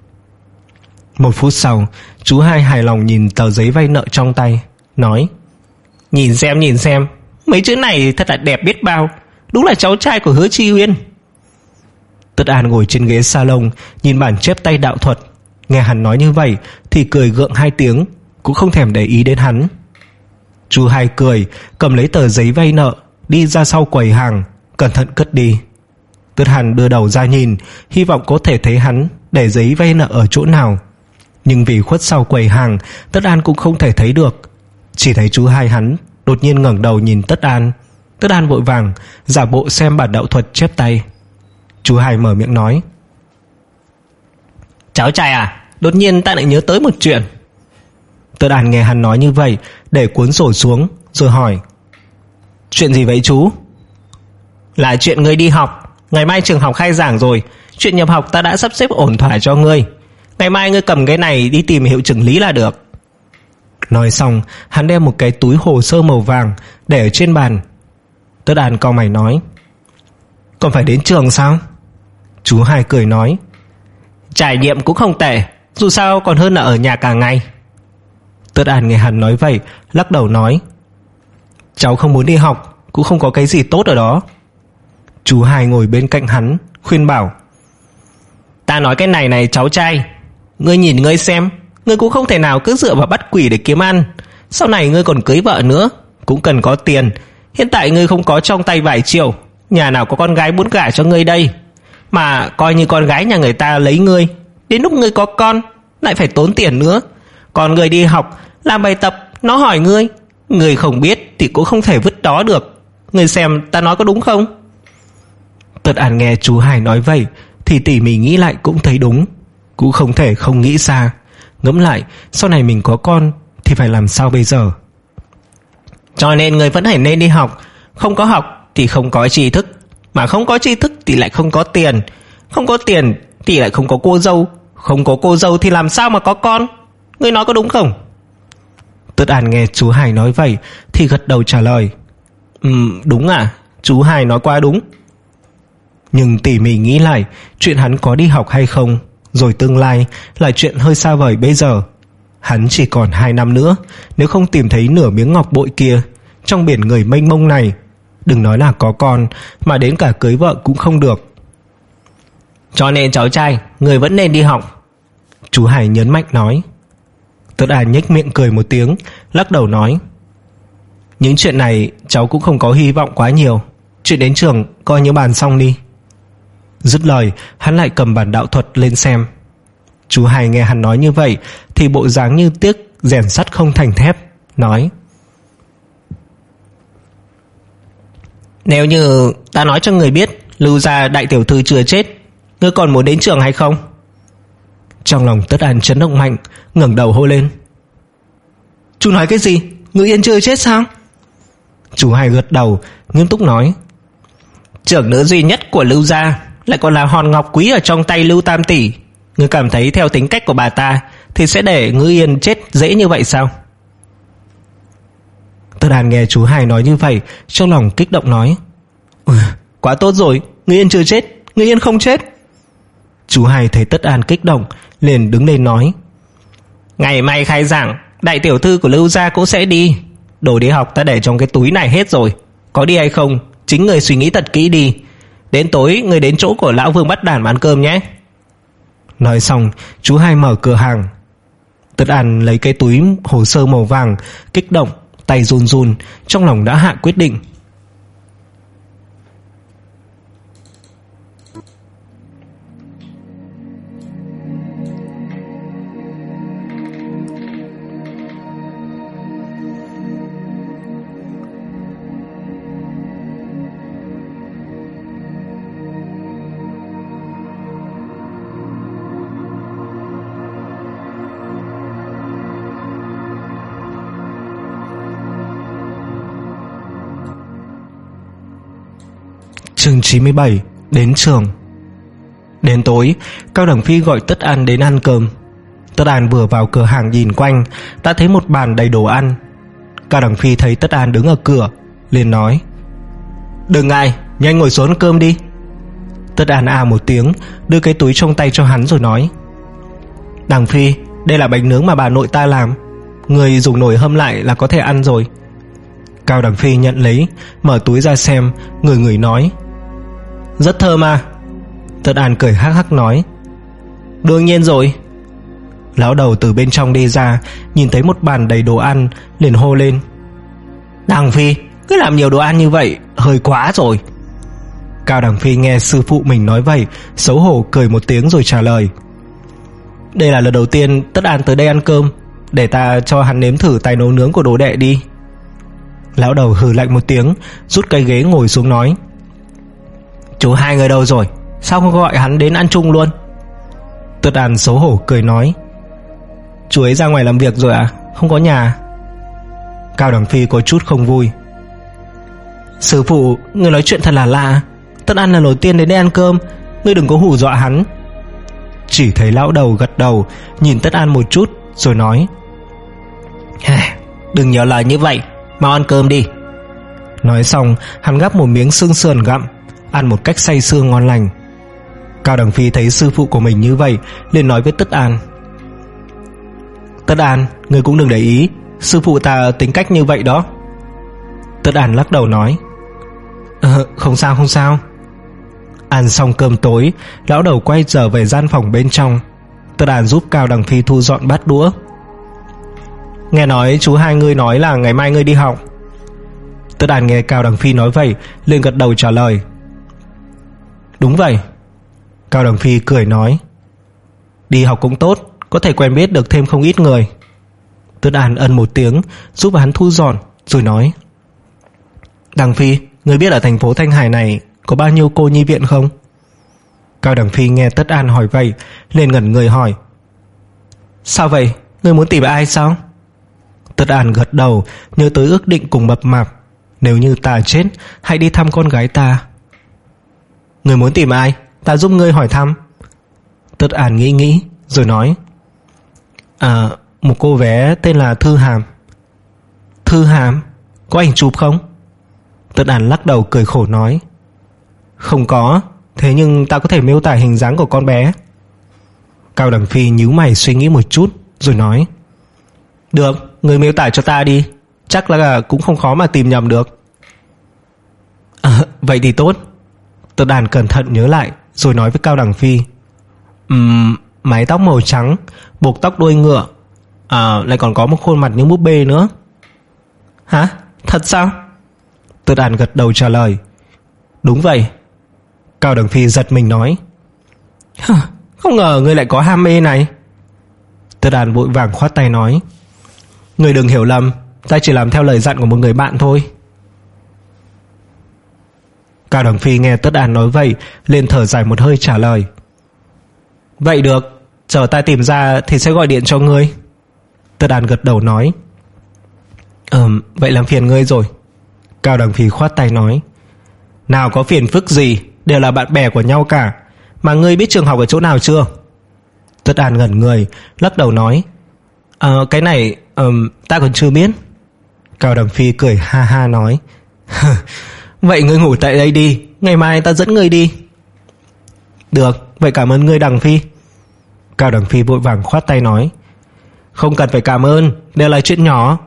Một phút sau, chú Hai hài lòng nhìn tờ giấy vay nợ trong tay, nói: Nhìn xem nhìn xem, mấy chữ này thật là đẹp biết bao, đúng là cháu trai của Hứa Chi Uyên. Tất An ngồi trên ghế salon, nhìn bản chép tay đạo thuật. Nghe hắn nói như vậy thì cười gượng hai tiếng, cũng không thèm để ý đến hắn. Chú Hai cười, cầm lấy tờ giấy vay nợ, đi ra sau quầy hàng, cẩn thận cất đi. Tất Hàn đưa đầu ra nhìn, hy vọng có thể thấy hắn để giấy vay nợ ở chỗ nào. Nhưng vì khuất sau quầy hàng, Tất An cũng không thể thấy được. Chỉ thấy chú Hai hắn đột nhiên ngẩng đầu nhìn Tất An. Tất An vội vàng giả bộ xem bản đạo thuật chép tay. Chú Hai mở miệng nói: Cháu trai à, đột nhiên ta lại nhớ tới một chuyện. Tất An nghe hắn nói như vậy, để cuốn sổ xuống rồi hỏi: Chuyện gì vậy chú? Là chuyện ngươi đi học. Ngày mai trường học khai giảng rồi, chuyện nhập học ta đã sắp xếp ổn thỏa cho ngươi. Ngày mai ngươi cầm cái này đi tìm hiệu trưởng Lý là được. Nói xong, hắn đem một cái túi hồ sơ màu vàng để ở trên bàn. Tất An cau mày nói: Còn phải đến trường sao? Chú Hai cười nói: Trải nghiệm cũng không tệ, dù sao còn hơn là ở nhà cả ngày. Tất An nghe hắn nói vậy, lắc đầu nói: Cháu không muốn đi học, cũng không có cái gì tốt ở đó. Chú Hai ngồi bên cạnh hắn, khuyên bảo: Ta nói cái này này cháu trai, ngươi nhìn ngươi xem, ngươi cũng không thể nào cứ dựa vào bắt quỷ để kiếm ăn. Sau này ngươi còn cưới vợ nữa, cũng cần có tiền. Hiện tại ngươi không có trong tay vài triệu, nhà nào có con gái muốn gả cho ngươi đây. Mà coi như con gái nhà người ta lấy ngươi, đến lúc ngươi có con lại phải tốn tiền nữa. Còn ngươi đi học, làm bài tập, nó hỏi ngươi, ngươi không biết thì cũng không thể vứt đó được. Ngươi xem ta nói có đúng không? Tất An nghe chú Hai nói vậy thì tỉ mỉ nghĩ lại cũng thấy đúng, cũng không thể không nghĩ xa. Ngẫm lại, sau này mình có con thì phải làm sao bây giờ? Cho nên người vẫn phải nên đi học. Không có học thì không có tri thức, mà không có tri thức thì lại không có tiền, không có tiền thì lại không có cô dâu, không có cô dâu thì làm sao mà có con? Ngươi nói có đúng không? Tất An nghe chú Hai nói vậy thì gật đầu trả lời: Ừ, đúng à, chú Hai nói quá đúng. Nhưng tỉ mỉ nghĩ lại, chuyện hắn có đi học hay không, rồi tương lai là chuyện hơi xa vời bây giờ. Hắn chỉ còn hai năm nữa, nếu không tìm thấy nửa miếng ngọc bội kia trong biển người mênh mông này, đừng nói là có con, mà đến cả cưới vợ cũng không được. Cho nên cháu trai, người vẫn nên đi học, chú Hai nhấn mạnh nói. Tất An nhếch miệng cười một tiếng, lắc đầu nói: Những chuyện này cháu cũng không có hy vọng quá nhiều, chuyện đến trường coi như bàn xong đi. Dứt lời, hắn lại cầm bản đạo thuật lên xem. Chú Hai nghe hắn nói như vậy thì bộ dáng như tiếc rèn sắt không thành thép, nói: Nếu như ta nói cho người biết Lưu gia đại tiểu thư chưa chết, ngươi còn muốn đến trường hay không? Trong lòng Tất An chấn động mạnh, ngẩng đầu hô lên: Chú nói cái gì? Ngự Yên chưa chết sao? Chú hai gật đầu, nghiêm túc nói: Trưởng nữ duy nhất của Lưu gia lại còn là hòn ngọc quý ở trong tay Lưu Tam tỷ. Ngươi cảm thấy theo tính cách của bà ta thì sẽ để Ngự Yên chết dễ như vậy sao? Tất An nghe chú hai nói như vậy, trong lòng kích động nói: ừ, quá tốt rồi, Ngự Yên chưa chết, Ngự Yên không chết. Chú hai thấy Tất An kích động, liền đứng lên nói: Ngày mai khai giảng, đại tiểu thư của Lưu gia cũng sẽ đi. Đồ đi học ta để trong cái túi này hết rồi, có đi hay không chính người suy nghĩ thật kỹ đi. Đến tối người đến chỗ của lão Vương Bắt Đản mà ăn cơm nhé. Nói xong, chú hai mở cửa hàng. Tất An lấy cái túi hồ sơ màu vàng, kích động, tay run run, trong lòng đã hạ quyết định. Chương chín mươi bảy. Đến trường. Đến tối, Cao Đằng Phi gọi Tất An đến ăn cơm. Tất An vừa vào cửa hàng nhìn quanh, đã thấy một bàn đầy đồ ăn. Cao Đằng Phi thấy Tất An đứng ở cửa, liền nói: Đừng ngại, nhanh ngồi xuống ăn cơm đi. Tất An à một tiếng, đưa cái túi trong tay cho hắn rồi nói: Đằng Phi, đây là bánh nướng mà bà nội ta làm, người dùng nồi hâm lại là có thể ăn rồi. Cao Đằng Phi nhận lấy, mở túi ra xem, ngửi ngửi nói: Rất thơm à. Tất An cười hắc hắc nói: Đương nhiên rồi. Lão đầu từ bên trong đi ra, nhìn thấy một bàn đầy đồ ăn, liền hô lên: Đằng Phi, cứ làm nhiều đồ ăn như vậy hơi quá rồi. Cao Đằng Phi nghe sư phụ mình nói vậy, xấu hổ cười một tiếng rồi trả lời: Đây là lần đầu tiên Tất An tới đây ăn cơm, để ta cho hắn nếm thử tài nấu nướng của đồ đệ đi. Lão đầu hừ lạnh một tiếng, rút cái ghế ngồi xuống nói: Chú hai người đâu rồi, sao không gọi hắn đến ăn chung luôn? Tất An xấu hổ cười nói: Chú ấy ra ngoài làm việc rồi à, không có nhà. Cao Đằng Phi có chút không vui: Sư phụ, người nói chuyện thật là lạ. Tất An là đầu tiên đến đây ăn cơm, ngươi đừng có hù dọa hắn. Chỉ thấy lão đầu gật đầu, nhìn Tất An một chút rồi nói: Đừng nhiều lời như vậy, mau ăn cơm đi. Nói xong, hắn gắp một miếng xương sườn gặm, ăn một cách say sưa ngon lành. Cao Đằng Phi thấy sư phụ của mình như vậy, liền nói với Tất An: Tất An, ngươi cũng đừng để ý, sư phụ ta tính cách như vậy đó. Tất An lắc đầu nói: Ờ, không sao không sao. Ăn xong cơm tối, lão đầu quay trở về gian phòng bên trong. Tất An giúp Cao Đằng Phi thu dọn bát đũa. Nghe nói chú hai ngươi nói là ngày mai ngươi đi học. Tất An nghe Cao Đằng Phi nói vậy, liền gật đầu trả lời: Đúng vậy. Cao Đằng Phi cười nói: Đi học cũng tốt, có thể quen biết được thêm không ít người. Tất An ân một tiếng, giúp hắn thu dọn rồi nói: Đằng Phi, ngươi biết ở thành phố Thanh Hải này có bao nhiêu cô nhi viện không? Cao Đằng Phi nghe Tất An hỏi vậy, liền ngẩn người hỏi: Sao vậy, ngươi muốn tìm ai sao? Tất An gật đầu, nhớ tới ước định cùng Mập Mạp, nếu như ta chết, hãy đi thăm con gái ta. Ngươi muốn tìm ai, ta giúp ngươi hỏi thăm. Tất An nghĩ nghĩ rồi nói: À, một cô bé tên là Thư Hàm. Thư Hàm? Có ảnh chụp không? Tất An lắc đầu cười khổ nói: Không có, thế nhưng ta có thể miêu tả hình dáng của con bé. Cao Đằng Phi nhíu mày suy nghĩ một chút rồi nói: Được, người miêu tả cho ta đi, chắc là cũng không khó mà tìm nhầm được. À, vậy thì tốt. Tất An cẩn thận nhớ lại rồi nói với Cao Đằng Phi: um, Mái tóc màu trắng, buộc tóc đuôi ngựa, à, lại còn có một khuôn mặt như búp bê nữa. Hả? Thật sao? Tất An gật đầu trả lời: Đúng vậy. Cao Đằng Phi giật mình nói: Không ngờ ngươi lại có ham mê này. Tất An vội vàng khoát tay nói: Ngươi đừng hiểu lầm, ta chỉ làm theo lời dặn của một người bạn thôi. Cao Đằng Phi nghe Tất An nói vậy, liền thở dài một hơi trả lời: Vậy được, chờ ta tìm ra thì sẽ gọi điện cho ngươi. Tất An gật đầu nói: Ừm, vậy làm phiền ngươi rồi. Cao Đằng Phi khoát tay nói. Nào có phiền phức gì, đều là bạn bè của nhau cả. Mà ngươi biết trường học ở chỗ nào chưa? Tất An ngẩn người, lắc đầu nói. Ờ, cái này, um, ta còn chưa biết. Cao Đằng Phi cười ha ha nói. Vậy ngươi ngủ tại đây đi, ngày mai ta dẫn ngươi đi. Được, vậy cảm ơn ngươi Đằng Phi. Cao Đằng Phi vội vàng khoát tay nói. Không cần phải cảm ơn, đều là chuyện nhỏ.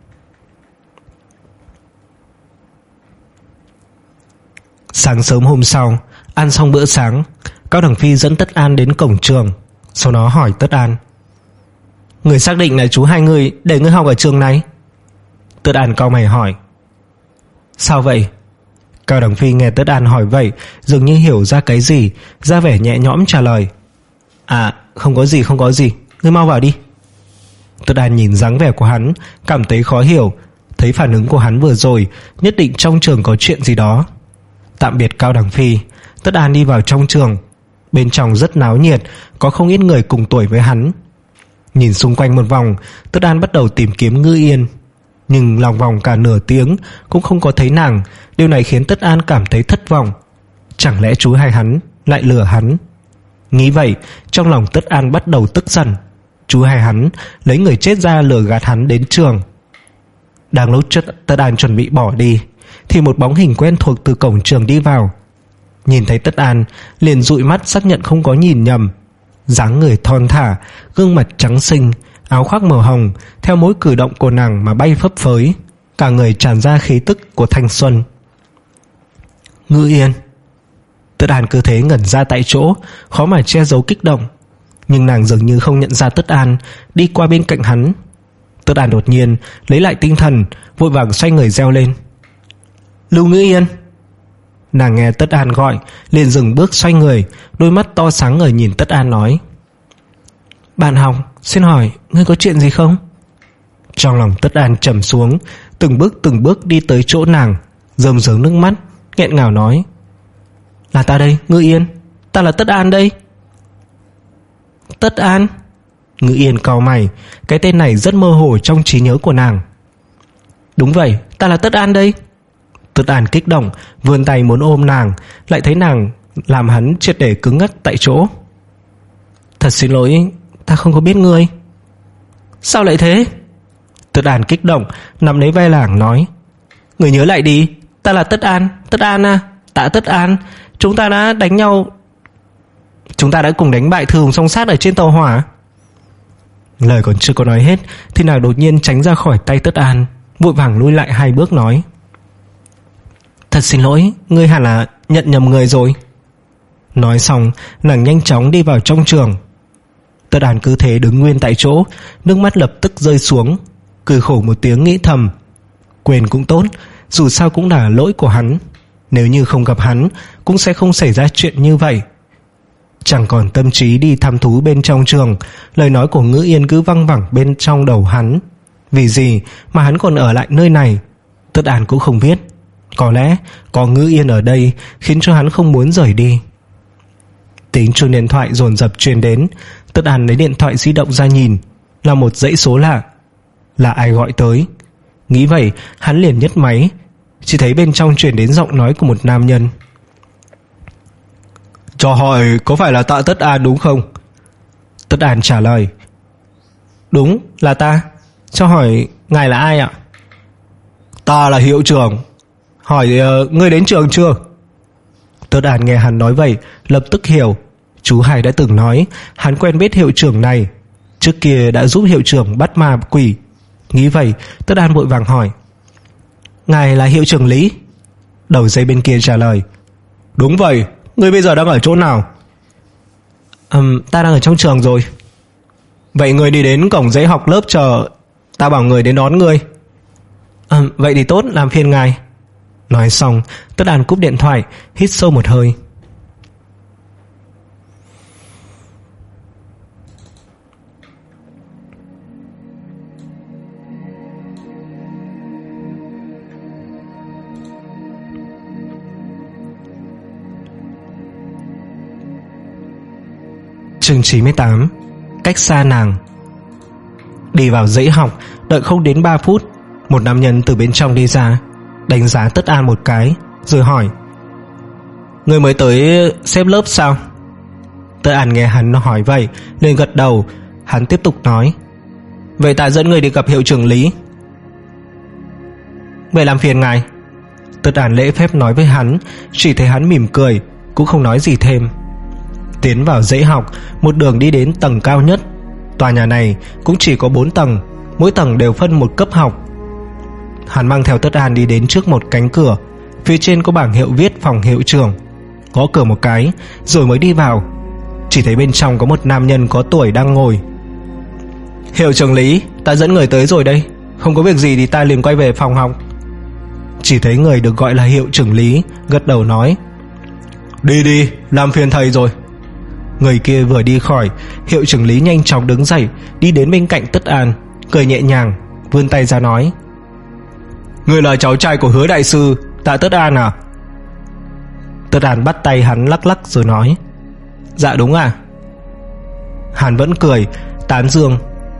Sáng sớm hôm sau, ăn xong bữa sáng, Cao Đằng Phi dẫn Tất An đến cổng trường. Sau đó hỏi Tất An. Người xác định là chú hai người để ngươi học ở trường này? Tất An cau mày hỏi. Sao vậy? Cao Đằng Phi nghe Tất An hỏi vậy, dường như hiểu ra cái gì, ra vẻ nhẹ nhõm trả lời. À, không có gì, không có gì, ngươi mau vào đi. Tất An nhìn dáng vẻ của hắn, cảm thấy khó hiểu. Thấy phản ứng của hắn vừa rồi, nhất định trong trường có chuyện gì đó. Tạm biệt Cao Đằng Phi, Tất An đi vào trong trường. Bên trong rất náo nhiệt, có không ít người cùng tuổi với hắn. Nhìn xung quanh một vòng, Tất An bắt đầu tìm kiếm Ngư Yên. Nhưng lòng vòng cả nửa tiếng cũng không có thấy nàng. Điều này khiến Tất An cảm thấy thất vọng. Chẳng lẽ chú hai hắn lại lừa hắn? Nghĩ vậy, trong lòng Tất An bắt đầu tức giận. Chú hai hắn lấy người chết ra lừa gạt hắn đến trường. Đang lúc Tất An chuẩn bị bỏ đi, thì một bóng hình quen thuộc từ cổng trường đi vào. Nhìn thấy Tất An, liền dụi mắt xác nhận không có nhìn nhầm. Dáng người thon thả, gương mặt trắng xinh, áo khoác màu hồng theo mỗi cử động của nàng mà bay phấp phới, cả người tràn ra khí tức của thanh xuân. Ngư Yên. Tất An cứ thế ngẩn ra tại chỗ, khó mà che giấu kích động. Nhưng nàng dường như không nhận ra Tất An, đi qua bên cạnh hắn. Tất An đột nhiên lấy lại tinh thần, vội vàng xoay người reo lên. Lưu Ngư Yên. Nàng nghe Tất An gọi, liền dừng bước xoay người, đôi mắt to sáng ngời nhìn Tất An nói. Bạn học, xin hỏi ngươi có chuyện gì không? Trong lòng Tất An trầm xuống, từng bước từng bước đi tới chỗ nàng, rơm rớm nước mắt, nghẹn ngào nói. Là ta đây, Ngư Yên, ta là Tất An đây. Tất An? Ngư Yên cau mày, cái tên này rất mơ hồ trong trí nhớ của nàng. Đúng vậy, ta là Tất An đây. Tất An kích động, vươn tay muốn ôm nàng, lại thấy nàng làm hắn triệt để cứng ngắc tại chỗ. Thật xin lỗi, ta không có biết ngươi. Sao lại thế? Tất An kích động, nắm lấy vai nàng nói. Người nhớ lại đi, ta là Tất An, Tất An à, Tạ Tất An. Chúng ta đã đánh nhau, Chúng ta đã cùng đánh bại Thư Hùng Song Sát ở trên tàu hỏa. Lời còn chưa có nói hết thì nàng đột nhiên tránh ra khỏi tay Tất An, vội vàng lui lại hai bước nói. Thật xin lỗi, ngươi hẳn là nhận nhầm người rồi. Nói xong, nàng nhanh chóng đi vào trong trường. Tất An cứ thế đứng nguyên tại chỗ, nước mắt lập tức rơi xuống, cười khổ một tiếng nghĩ thầm. Quên cũng tốt, dù sao cũng là lỗi của hắn. Nếu như không gặp hắn, cũng sẽ không xảy ra chuyện như vậy. Chẳng còn tâm trí đi thăm thú bên trong trường, lời nói của Ngữ Yên cứ văng vẳng bên trong đầu hắn. Vì gì mà hắn còn ở lại nơi này, Tất An cũng không biết. Có lẽ có Ngữ Yên ở đây khiến cho hắn không muốn rời đi. Tiếng chuông điện thoại dồn dập truyền đến. Tất An lấy điện thoại di động ra nhìn, là một dãy số lạ. Là ai gọi tới? Nghĩ vậy, hắn liền nhấc máy. Chỉ thấy bên trong truyền đến giọng nói của một nam nhân. Cho hỏi có phải là Tạ Tất An đúng không? Tất An trả lời. Đúng, là ta. Cho hỏi ngài là ai ạ? Ta là hiệu trưởng. Hỏi uh, ngươi đến trường chưa? Tất An nghe hắn nói vậy, lập tức hiểu. Chú Hải đã từng nói hắn quen biết hiệu trưởng này, trước kia đã giúp hiệu trưởng bắt ma quỷ. Nghĩ vậy, Tất An vội vàng hỏi. Ngài là hiệu trưởng Lý? Đầu dây bên kia trả lời. Đúng vậy, ngươi bây giờ đang ở chỗ nào? um, Ta đang ở trong trường rồi. Vậy ngươi đi đến cổng giấy học lớp chờ, ta bảo người đến đón ngươi. um, Vậy thì tốt, làm phiền ngài. Nói xong, Tất An cúp điện thoại, hít sâu một hơi. Chương chín mươi tám. Cách xa nàng. Đi vào dãy học, đợi không đến ba phút, Một nam nhân từ bên trong đi ra, đánh giá Tất An một cái rồi hỏi: Người mới tới xếp lớp sao? Tất An nghe hắn hỏi vậy nên gật đầu. Hắn tiếp tục nói: Vậy ta dẫn người đi gặp hiệu trưởng Lý. Vậy làm phiền ngài. Tất An lễ phép nói với hắn, chỉ thấy hắn mỉm cười, cũng không nói gì thêm. Tiến vào dãy học, một đường đi đến tầng cao nhất. Tòa nhà này cũng chỉ có bốn tầng, mỗi tầng đều phân một cấp học. Hắn mang theo Tất An đi đến trước một cánh cửa, phía trên có bảng hiệu viết phòng hiệu trưởng. Gõ cửa một cái rồi mới đi vào. Chỉ thấy bên trong có một nam nhân có tuổi đang ngồi. Hiệu trưởng Lý, ta dẫn người tới rồi đây, không có việc gì thì ta liền quay về phòng học. Chỉ thấy người được gọi là hiệu trưởng Lý gật đầu nói: Đi đi, làm phiền thầy rồi. Người kia vừa đi khỏi, hiệu trưởng Lý nhanh chóng đứng dậy, đi đến bên cạnh Tất An, cười nhẹ nhàng, vươn tay ra nói: Người là cháu trai của Hứa đại sư, Tạ Tất An à? Tất An bắt tay hắn lắc lắc rồi nói: Dạ đúng à. Hắn vẫn cười, tán dương: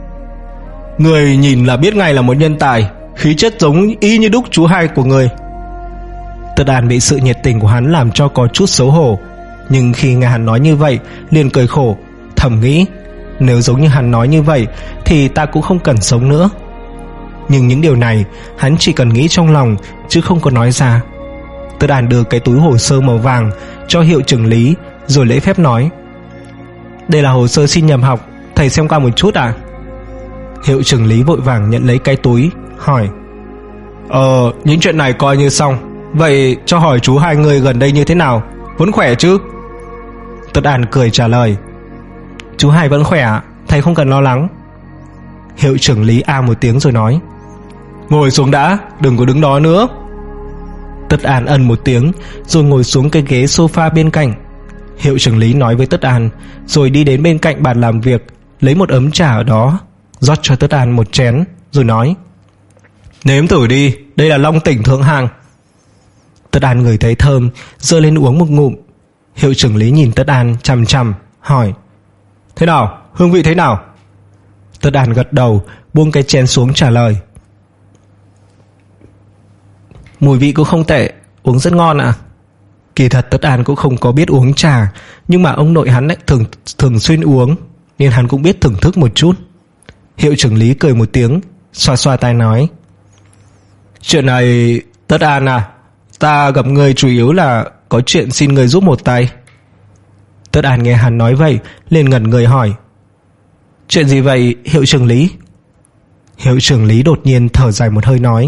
Người nhìn là biết ngay là một nhân tài, khí chất giống y như đúc chú hai của người. Tất An bị sự nhiệt tình của hắn làm cho có chút xấu hổ, nhưng khi nghe hắn nói như vậy liền cười khổ, thầm nghĩ: Nếu giống như hắn nói như vậy thì ta cũng không cần sống nữa. Nhưng những điều này hắn chỉ cần nghĩ trong lòng chứ không có nói ra. Tất An đưa cái túi hồ sơ màu vàng cho hiệu trưởng Lý rồi lễ phép nói: Đây là hồ sơ xin nhập học, thầy xem qua một chút ạ. Hiệu trưởng Lý vội vàng nhận lấy cái túi, hỏi: Ờ, những chuyện này coi như xong. Vậy cho hỏi chú hai người gần đây như thế nào, vẫn khỏe chứ? Tất An cười trả lời: Chú hai vẫn khỏe ạ, thầy không cần lo lắng. Hiệu trưởng Lý a một tiếng rồi nói: Ngồi xuống đã, đừng có đứng đó nữa. Tất An ân một tiếng rồi ngồi xuống cái ghế sofa bên cạnh. Hiệu trưởng Lý nói với Tất An rồi đi đến bên cạnh bàn làm việc, lấy một ấm trà ở đó, rót cho Tất An một chén rồi nói: Nếm thử đi, đây là Long Tỉnh thượng hạng. Tất An ngửi thấy thơm, giơ lên uống một ngụm. Hiệu trưởng Lý nhìn Tất An chằm chằm, hỏi: Thế nào, hương vị thế nào? Tất An gật đầu, buông cái chén xuống trả lời: Mùi vị cũng không tệ, uống rất ngon ạ. Kỳ thật Tất An cũng không có biết uống trà, nhưng mà ông nội hắn lại thường thường xuyên uống, nên hắn cũng biết thưởng thức một chút. Hiệu trưởng Lý cười một tiếng, xoa xoa tai nói: Chuyện này, Tất An à, ta gặp người chủ yếu là có chuyện xin người giúp một tay. Tất An nghe hắn nói vậy liền ngẩn người hỏi: Chuyện gì vậy hiệu trưởng Lý? Hiệu trưởng Lý đột nhiên thở dài một hơi nói: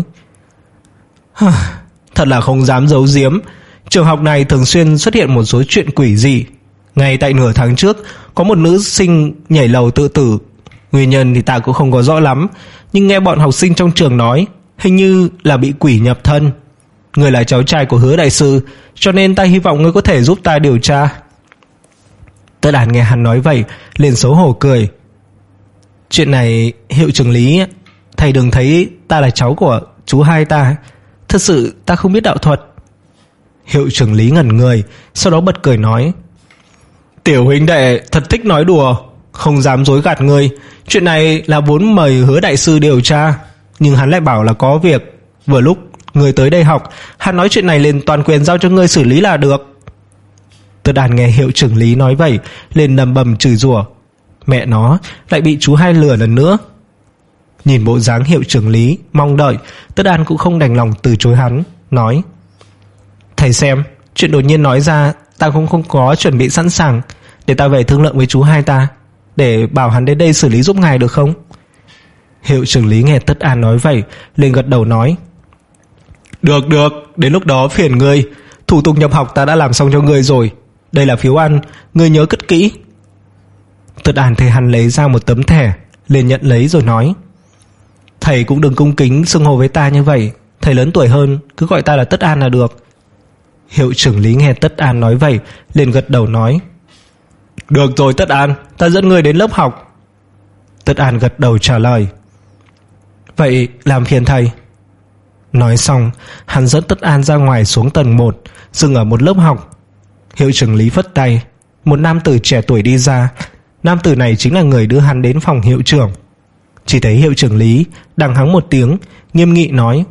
Thật là không dám giấu giếm, trường học này thường xuyên xuất hiện một số chuyện quỷ dị. Ngay tại nửa tháng trước có một nữ sinh nhảy lầu tự tử. Nguyên nhân thì ta cũng không có rõ lắm, nhưng nghe bọn học sinh trong trường nói hình như là bị quỷ nhập thân. Người là cháu trai của Hứa đại sư, cho nên ta hy vọng ngươi có thể giúp ta điều tra. Tất An nghe hắn nói vậy liền xấu hổ cười: Chuyện này hiệu trưởng Lý, thầy đừng thấy ta là cháu của chú hai ta, thật sự ta không biết đạo thuật. Hiệu trưởng Lý ngẩn người, sau đó bật cười nói: Tiểu huynh đệ thật thích nói đùa, không dám dối gạt ngươi. Chuyện này là vốn mời Hứa đại sư điều tra, nhưng hắn lại bảo là có việc. Vừa lúc ngươi tới đây học, hắn nói chuyện này liền toàn quyền giao cho ngươi xử lý là được. Tất An nghe hiệu trưởng Lý nói vậy liền lầm bầm chửi rủa: Mẹ nó, lại bị chú hai lừa lần nữa. Nhìn bộ dáng hiệu trưởng Lý mong đợi, Tất An cũng không đành lòng từ chối hắn, nói: Thầy xem, chuyện đột nhiên nói ra ta cũng không có chuẩn bị sẵn sàng, để ta về thương lượng với chú hai ta, để bảo hắn đến đây xử lý giúp ngài được không? Hiệu trưởng Lý nghe Tất An nói vậy liền gật đầu nói: Được được, đến lúc đó phiền ngươi. Thủ tục nhập học ta đã làm xong cho ngươi rồi. Đây là phiếu ăn, ngươi nhớ cất kỹ. Tất An thấy hắn lấy ra một tấm thẻ, liền nhận lấy rồi nói: Thầy cũng đừng cung kính xưng hô với ta như vậy, thầy lớn tuổi hơn, cứ gọi ta là Tất An là được. Hiệu trưởng Lý nghe Tất An nói vậy liền gật đầu nói: Được rồi Tất An, ta dẫn ngươi đến lớp học. Tất An gật đầu trả lời: Vậy làm phiền thầy. Nói xong hắn dẫn Tất An ra ngoài xuống tầng một, dừng ở một lớp học. Hiệu trưởng Lý phất tay, một nam tử trẻ tuổi đi ra. Nam tử này chính là người đưa hắn đến phòng hiệu trưởng. Chỉ thấy hiệu trưởng Lý đằng hắng một tiếng, nghiêm nghị nói: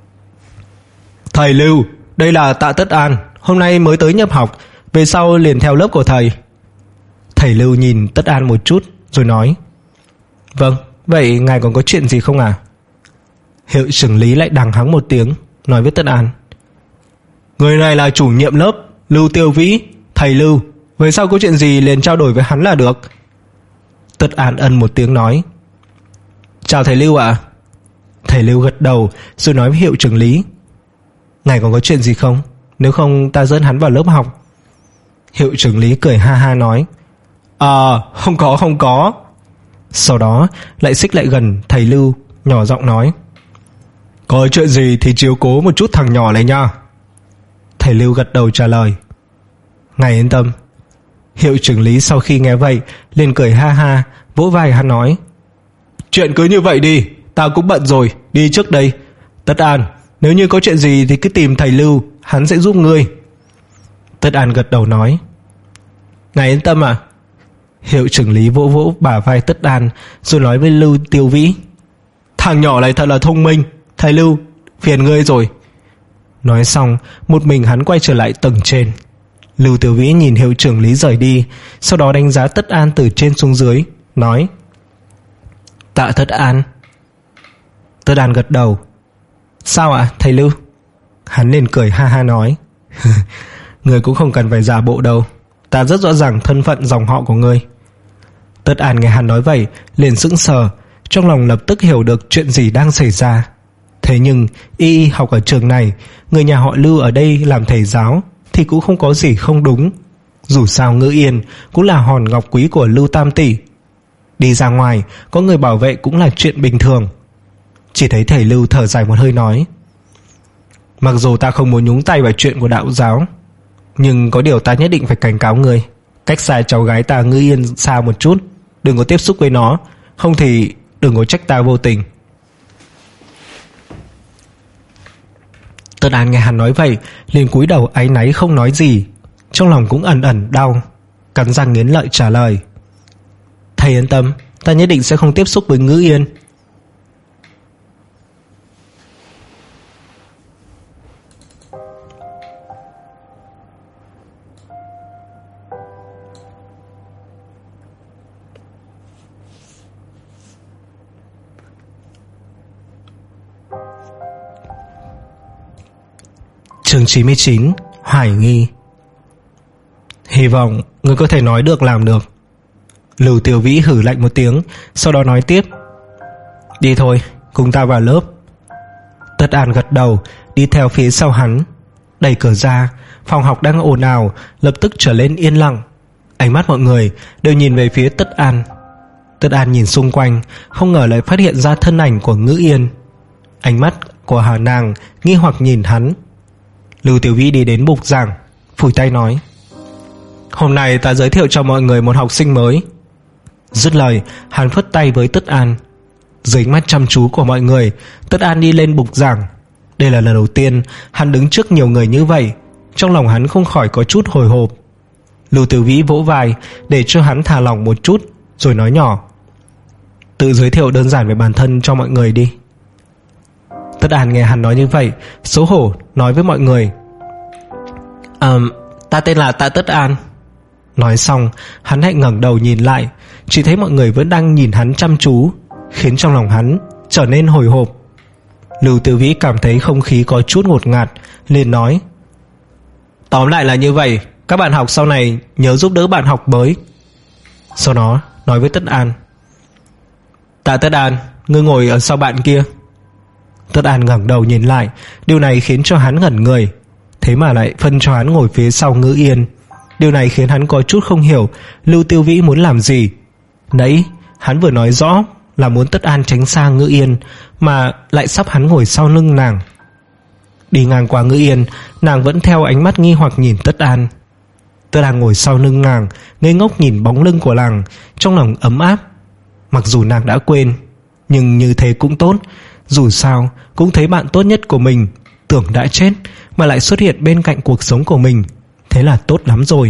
"Thầy Lưu, đây là Tạ Tất An, hôm nay mới tới nhập học, về sau liền theo lớp của thầy." Thầy Lưu nhìn Tất An một chút rồi nói: "Vâng, vậy ngài còn có chuyện gì không à?" Hiệu trưởng Lý lại đằng hắng một tiếng, nói với Tất An: "Người này là chủ nhiệm lớp Lưu Tiêu Vĩ, thầy Lưu, về sau có chuyện gì liền trao đổi với hắn là được." Tất An ân một tiếng nói: "Chào thầy Lưu ạ." Thầy Lưu gật đầu rồi nói với hiệu trưởng Lý: "Ngài còn có chuyện gì không? Nếu không ta dẫn hắn vào lớp học." Hiệu trưởng Lý cười ha ha nói: "À, không có không có." Sau đó lại xích lại gần thầy Lưu, nhỏ giọng nói: "Có chuyện gì thì chiếu cố một chút thằng nhỏ này nha." Thầy Lưu gật đầu trả lời: "Ngài yên tâm." Hiệu trưởng Lý sau khi nghe vậy liền cười ha ha, vỗ vai hắn nói: "Chuyện cứ như vậy đi, ta cũng bận rồi, đi trước đây. Tất An, nếu như có chuyện gì thì cứ tìm thầy Lưu, hắn sẽ giúp ngươi." Tất An gật đầu nói: "Ngài yên tâm à." Hiệu trưởng Lý vỗ vỗ bả vai Tất An rồi nói với Lưu Tiêu Vĩ: "Thằng nhỏ này thật là thông minh, thầy Lưu, phiền ngươi rồi." Nói xong một mình hắn quay trở lại tầng trên. Lưu Tiêu Vĩ nhìn hiệu trưởng Lý rời đi, sau đó đánh giá Tất An từ trên xuống dưới, nói: "Tạ Tất An." Tất An gật đầu: "Sao ạ, thầy Lưu?" Hắn liền cười ha ha nói: "Người cũng không cần phải giả bộ đâu, ta rất rõ ràng thân phận dòng họ của ngươi." Tất An nghe hắn nói vậy liền sững sờ, trong lòng lập tức hiểu được chuyện gì đang xảy ra. Thế nhưng y y học ở trường này, người nhà họ Lưu ở đây làm thầy giáo thì cũng không có gì không đúng. Dù sao Ngữ Yên cũng là hòn ngọc quý của Lưu Tam tỷ, đi ra ngoài có người bảo vệ cũng là chuyện bình thường. Chỉ thấy thầy Lưu thở dài một hơi nói: "Mặc dù ta không muốn nhúng tay vào chuyện của đạo giáo, nhưng có điều ta nhất định phải cảnh cáo người, cách xa cháu gái ta Ngữ Yên xa một chút, đừng có tiếp xúc với nó, không thì đừng có trách ta vô tình." Tất An nghe hắn nói vậy liền cúi đầu áy náy không nói gì, trong lòng cũng ẩn ẩn đau, cắn răng nghiến lợi trả lời: "Thầy yên tâm, ta nhất định sẽ không tiếp xúc với Ngữ Yên." Chương chín mươi chín: Hoài nghi. "Hy vọng ngươi có thể nói được làm được." Lưu Tiêu Vĩ hử lạnh một tiếng, sau đó nói tiếp: "Đi thôi, cùng ta vào lớp." Tất An gật đầu, đi theo phía sau hắn. Đẩy cửa ra, phòng học đang ồn ào lập tức trở lên yên lặng. Ánh mắt mọi người đều nhìn về phía Tất An. Tất An nhìn xung quanh, không ngờ lại phát hiện ra thân ảnh của Ngữ Yên. Ánh mắt của Hà nàng nghi hoặc nhìn hắn. Lưu Tiểu Vĩ đi đến bục giảng, phủi tay nói: "Hôm nay ta giới thiệu cho mọi người một học sinh mới." Dứt lời, hắn phất tay với Tất An. Dưới ánh mắt chăm chú của mọi người, Tất An đi lên bục giảng. Đây là lần đầu tiên hắn đứng trước nhiều người như vậy, trong lòng hắn không khỏi có chút hồi hộp. Lưu Tiểu Vĩ vỗ vai để cho hắn thả lỏng một chút, rồi nói nhỏ: "Tự giới thiệu đơn giản về bản thân cho mọi người đi." Tất An nghe hắn nói như vậy, xấu hổ nói với mọi người: À, ta tên là Tạ Tất An." Nói xong hắn hãy ngẩng đầu nhìn lại, chỉ thấy mọi người vẫn đang nhìn hắn chăm chú, khiến trong lòng hắn trở nên hồi hộp. Lưu Tiểu Vĩ cảm thấy không khí có chút ngột ngạt, liền nói: "Tóm lại là như vậy, các bạn học sau này nhớ giúp đỡ bạn học mới." Sau đó nói với Tất An: "Tạ Tất An, ngươi ngồi ở sau bạn kia." Tất An ngẩng đầu nhìn lại, điều này khiến cho hắn ngẩn người, thế mà lại phân cho hắn ngồi phía sau Ngữ Yên. Điều này khiến hắn có chút không hiểu Lưu Tiêu Vĩ muốn làm gì. Nãy hắn vừa nói rõ là muốn Tất An tránh xa Ngữ Yên, mà lại sắp hắn ngồi sau lưng nàng. Đi ngang qua Ngữ Yên, nàng vẫn theo ánh mắt nghi hoặc nhìn Tất An. Tất An ngồi sau lưng nàng, ngây ngốc nhìn bóng lưng của nàng, trong lòng ấm áp. Mặc dù nàng đã quên, nhưng như thế cũng tốt, dù sao cũng thấy bạn tốt nhất của mình tưởng đã chết mà lại xuất hiện bên cạnh cuộc sống của mình, thế là tốt lắm rồi.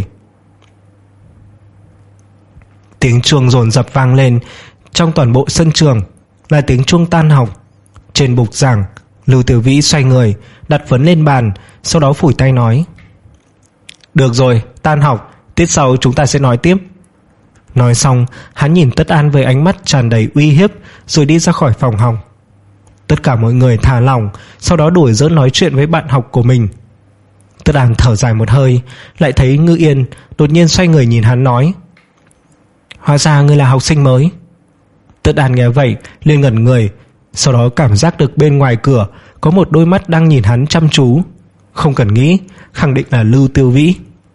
Tiếng chuông dồn dập vang lên trong toàn bộ sân trường. là tiếng chuông tan học. Trên bục giảng, Lưu Tiểu Vĩ xoay người, đặt vấn lên bàn, sau đó phủi tay nói: "Được rồi, tan học, tiết sau chúng ta sẽ nói tiếp." Nói xong, hắn nhìn Tất An với ánh mắt tràn đầy uy hiếp, rồi đi ra khỏi phòng học. Tất cả mọi người thả lỏng, sau đó đuổi giỡn nói chuyện với bạn học của mình. Tất An thở dài một hơi, lại thấy Ngữ Yên đột nhiên xoay người nhìn hắn nói: "Hóa ra ngươi là học sinh mới." Tất An nghe vậy liền ngẩn người, sau đó cảm giác được bên ngoài cửa có một đôi mắt đang nhìn hắn chăm chú. Không cần nghĩ, khẳng định là Lưu Tiêu Vĩ.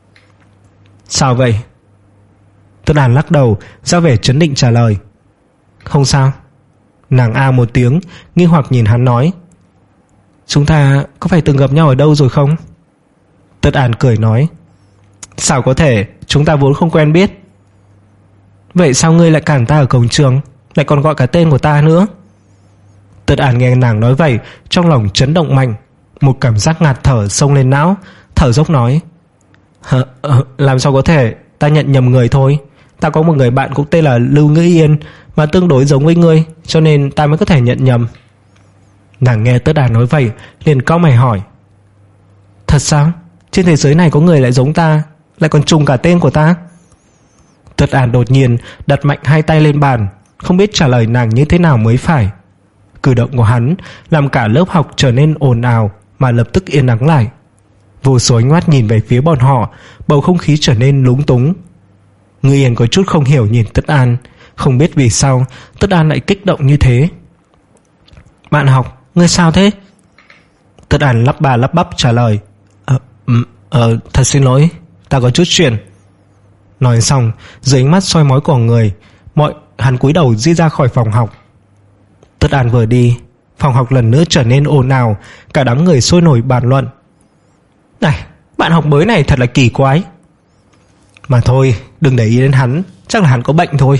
"Sao vậy?" Tất An lắc đầu, ra vẻ trấn định trả lời: "Không sao." Nàng a một tiếng, nghi hoặc nhìn hắn nói: "Chúng ta có phải từng gặp nhau ở đâu rồi không?" Tất An cười nói: "Sao có thể, chúng ta vốn không quen biết." "Vậy sao ngươi lại cản ta ở cổng trường, lại còn gọi cả tên của ta nữa?" Tất An nghe nàng nói vậy, trong lòng chấn động mạnh, một cảm giác ngạt thở xông lên não, thở dốc nói: Hờ, ờ, "Làm sao có thể, ta nhận nhầm người thôi. Ta có một người bạn cũng tên là Lưu Ngữ Yên, mà tương đối giống với ngươi, cho nên ta mới có thể nhận nhầm." Nàng nghe Tất An nói vậy, liền cau mày hỏi: "Thật sao? Trên thế giới này có người lại giống ta, lại còn trùng cả tên của ta?" Tất An đột nhiên đặt mạnh hai tay lên bàn, không biết trả lời nàng như thế nào mới phải. Cử động của hắn làm cả lớp học trở nên ồn ào, mà lập tức yên lặng lại. Vô số ánh mắt nhìn về phía bọn họ, bầu không khí trở nên lúng túng. Ngư Yên có chút không hiểu nhìn Tất An, không biết vì sao Tất An lại kích động như thế. "Bạn học, ngươi sao thế?" Tất An lắp ba lắp bắp trả lời: Ờ, ờ thật xin lỗi, ta có chút chuyện." Nói xong, dưới ánh mắt soi mói của người, mọi hắn cúi đầu đi ra khỏi phòng học. Tất An vừa đi, phòng học lần nữa trở nên ồn ào, cả đám người sôi nổi bàn luận: "Này, bạn học mới này thật là kỳ quái." "Mà thôi, đừng để ý đến hắn, chắc là hắn có bệnh thôi."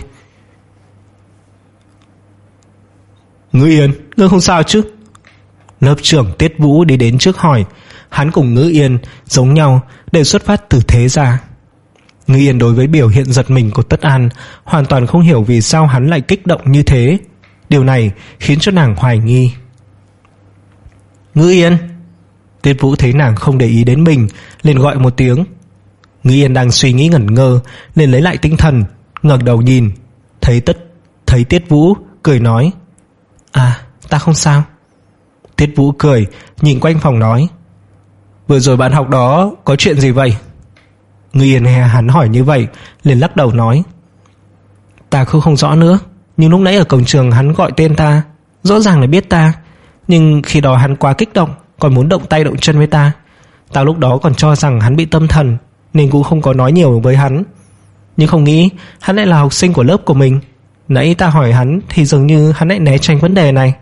"Ngữ Yên, ngươi không sao chứ?" Lớp trưởng Tiết Vũ đi đến trước hỏi. Hắn cùng Ngữ Yên giống nhau, đều xuất phát từ thế gia. Ngữ Yên đối với biểu hiện giật mình của Tất An hoàn toàn không hiểu vì sao hắn lại kích động như thế. Điều này khiến cho nàng hoài nghi. "Ngữ Yên." Tiết Vũ thấy nàng không để ý đến mình, liền gọi một tiếng. Ngữ Yên đang suy nghĩ ngẩn ngơ, liền lấy lại tinh thần, ngẩng đầu nhìn, thấy tất thấy Tiết Vũ, cười nói: "À, ta không sao." Tiết Vũ cười, nhìn quanh phòng nói: "Vừa rồi bạn học đó có chuyện gì vậy?" Ngữ Yên nghe hắn hỏi như vậy, liền lắc đầu nói: "Ta cũng không rõ nữa, nhưng lúc nãy ở cổng trường hắn gọi tên ta, rõ ràng là biết ta, nhưng khi đó hắn quá kích động, còn muốn động tay động chân với ta. Ta lúc đó còn cho rằng hắn bị tâm thần, nên cũng không có nói nhiều với hắn. Nhưng không nghĩ hắn lại là học sinh của lớp của mình. Nãy ta hỏi hắn thì dường như hắn lại né tránh vấn đề này."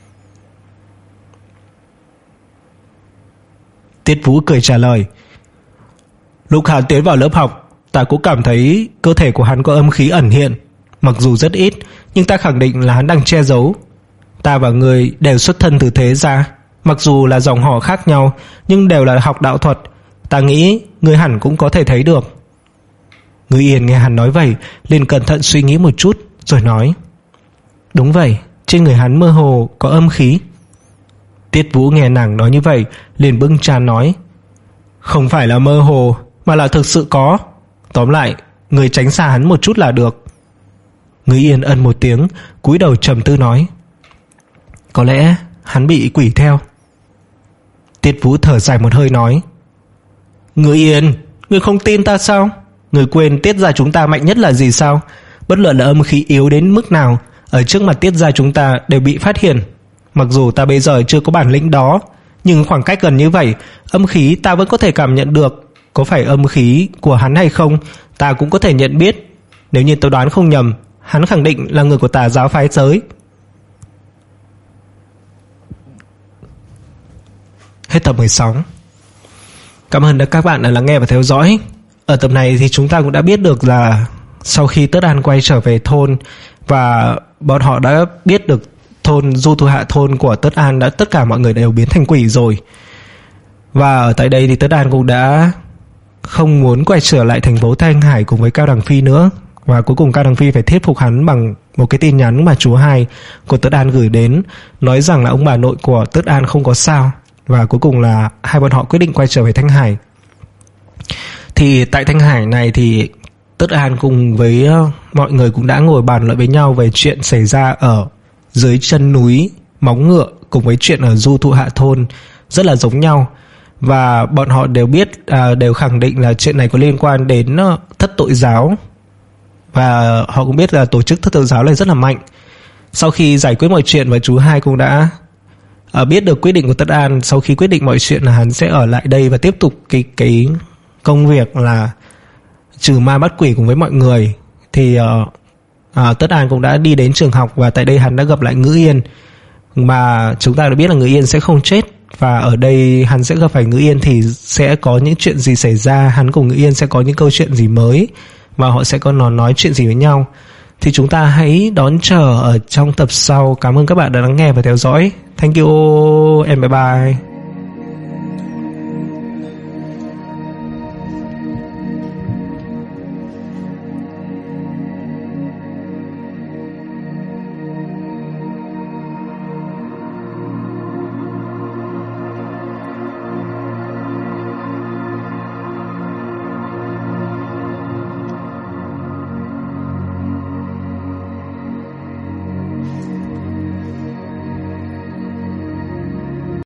Tiết Vũ cười trả lời: "Lúc hắn tiến vào lớp học, ta cũng cảm thấy cơ thể của hắn có âm khí ẩn hiện. Mặc dù rất ít, nhưng ta khẳng định là hắn đang che giấu. Ta và người đều xuất thân từ thế gia, mặc dù là dòng họ khác nhau, nhưng đều là học đạo thuật. Ta nghĩ người hẳn cũng có thể thấy được." Ngữ Yên nghe hắn nói vậy, liền cẩn thận suy nghĩ một chút, rồi nói: "Đúng vậy, trên người hắn mơ hồ có âm khí." Tiết Vũ nghe nàng nói như vậy, liền bưng trán nói: "Không phải là mơ hồ, mà là thực sự có. Tóm lại, người tránh xa hắn một chút là được." Ngữ Yên ân một tiếng, cúi đầu trầm tư nói: "Có lẽ hắn bị quỷ theo." Tiết Vũ thở dài một hơi nói: "Ngữ Yên, ngươi không tin ta sao? Ngươi quên Tiết gia chúng ta mạnh nhất là gì sao? Bất luận là âm khí yếu đến mức nào, ở trước mặt Tiết gia chúng ta đều bị phát hiện. Mặc dù ta bây giờ chưa có bản lĩnh đó, nhưng khoảng cách gần như vậy, âm khí ta vẫn có thể cảm nhận được. Có phải âm khí của hắn hay không, ta cũng có thể nhận biết. Nếu như tôi đoán không nhầm, hắn khẳng định là người của Tà giáo phái giới." Hết tập mười sáu. Cảm ơn các bạn đã lắng nghe và theo dõi. Ở tập này thì chúng ta cũng đã biết được là sau khi Tất An quay trở về thôn, và bọn họ đã biết được thôn Du Thu Hạ, thôn của Tất An, đã tất cả mọi người đều biến thành quỷ rồi. Và ở tại đây thì Tất An cũng đã không muốn quay trở lại thành phố Thanh Hải cùng với Cao Đằng Phi nữa, và cuối cùng Cao Đằng Phi phải thuyết phục hắn bằng một cái tin nhắn mà chú hai của Tất An gửi đến, nói rằng là ông bà nội của Tất An không có sao, và cuối cùng là hai bọn họ quyết định quay trở về Thanh Hải. Thì tại Thanh Hải này thì Tất An cùng với mọi người cũng đã ngồi bàn lại với nhau về chuyện xảy ra ở dưới chân núi Móng Ngựa cùng với chuyện ở Du Thụ Hạ Thôn, rất là giống nhau. Và bọn họ đều biết, à, đều khẳng định là chuyện này có liên quan đến thất tội giáo, và họ cũng biết là tổ chức thất tội giáo này rất là mạnh. Sau khi giải quyết mọi chuyện và chú hai cũng đã à, biết được quyết định của Tất An, sau khi quyết định mọi chuyện là hắn sẽ ở lại đây và tiếp tục cái, cái công việc là trừ ma bắt quỷ cùng với mọi người, thì uh, uh, Tất An cũng đã đi đến trường học, và tại đây hắn đã gặp lại Ngữ Yên. Mà chúng ta đã biết là Ngữ Yên sẽ không chết, và ở đây hắn sẽ gặp phải Ngữ Yên thì sẽ có những chuyện gì xảy ra, hắn cùng Ngữ Yên sẽ có những câu chuyện gì mới, và họ sẽ có nói, nói chuyện gì với nhau. Thì chúng ta hãy đón chờ ở trong tập sau. Cảm ơn các bạn đã lắng nghe và theo dõi. Thank you and bye bye.